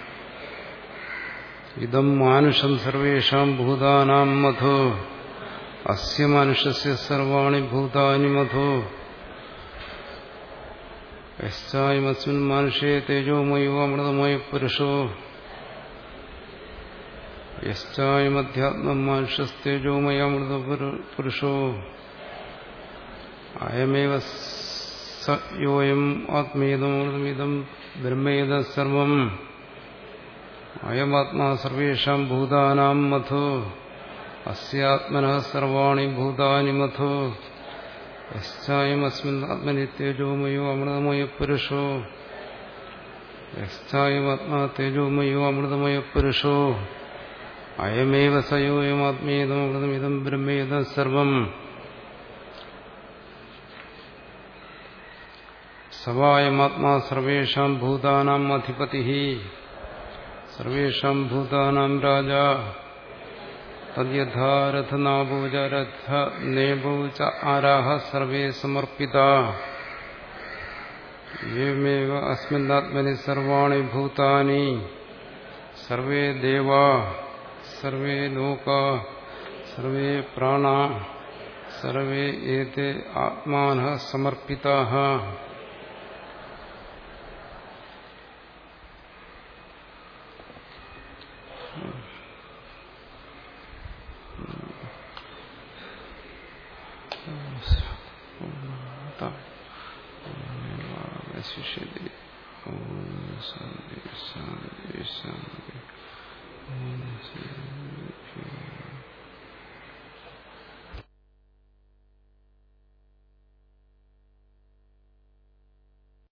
ഇദം മാനുഷം സർവേഷാം ഭൂതാനാം മധു അസ്യ മാനുഷസ്യ സർവാണി ഭൂതാനി മധു യശ്ചായമസ്മിൻ മാനുഷേ തേജോമയോ അമൃതമയ പുരുഷോ യശ്ചായമധ്യാത്മം മാനുഷസ്തേജോമയ അമൃത പുരുഷോ അയമേവ സയോയം ആത്മേദമൃതമിദം ബ്രഹ്മേദം സർവം അയമാത്മാ സർവേഷാം ഭൂതാനാം മധു അസ്യാത്മനഃ സർവാണി ഭൂതാനി മധു യശ്ചായമസ്മിൻ ആത്മനി തേജോമയോ അമൃതമയ പുരുഷോ യശ്ചായമാത്മാ തേജോമയോ അമൃതമയ പുരുഷോ അയമേവ സയോയമാത്മേദമൃതമിദം ബ്രഹ്മേദം സർവം സവായമാത്മാ സർവേഷാം ഭൂതാനാം അധിപതിഃ സർവേഷാം ഭൂതാനാം രാജാ തദ്യഥാ രഥനാഭോ ച രഥനേഭോ ച ആരാഹ സർവേ സമർപ്പിതാ യേമേവ അസ്മിന്നാത്മനി സർവാണി ഭൂതാനി സർവേ ദേവാ സർവേ ലോകാ സർവേ പ്രാണാ സർവേ ഏതേ ആത്മാനഃ സമർപ്പിതാഃ ശിഷ്യതി ഓം ശാന്തി ശാന്തി ശാന്തി.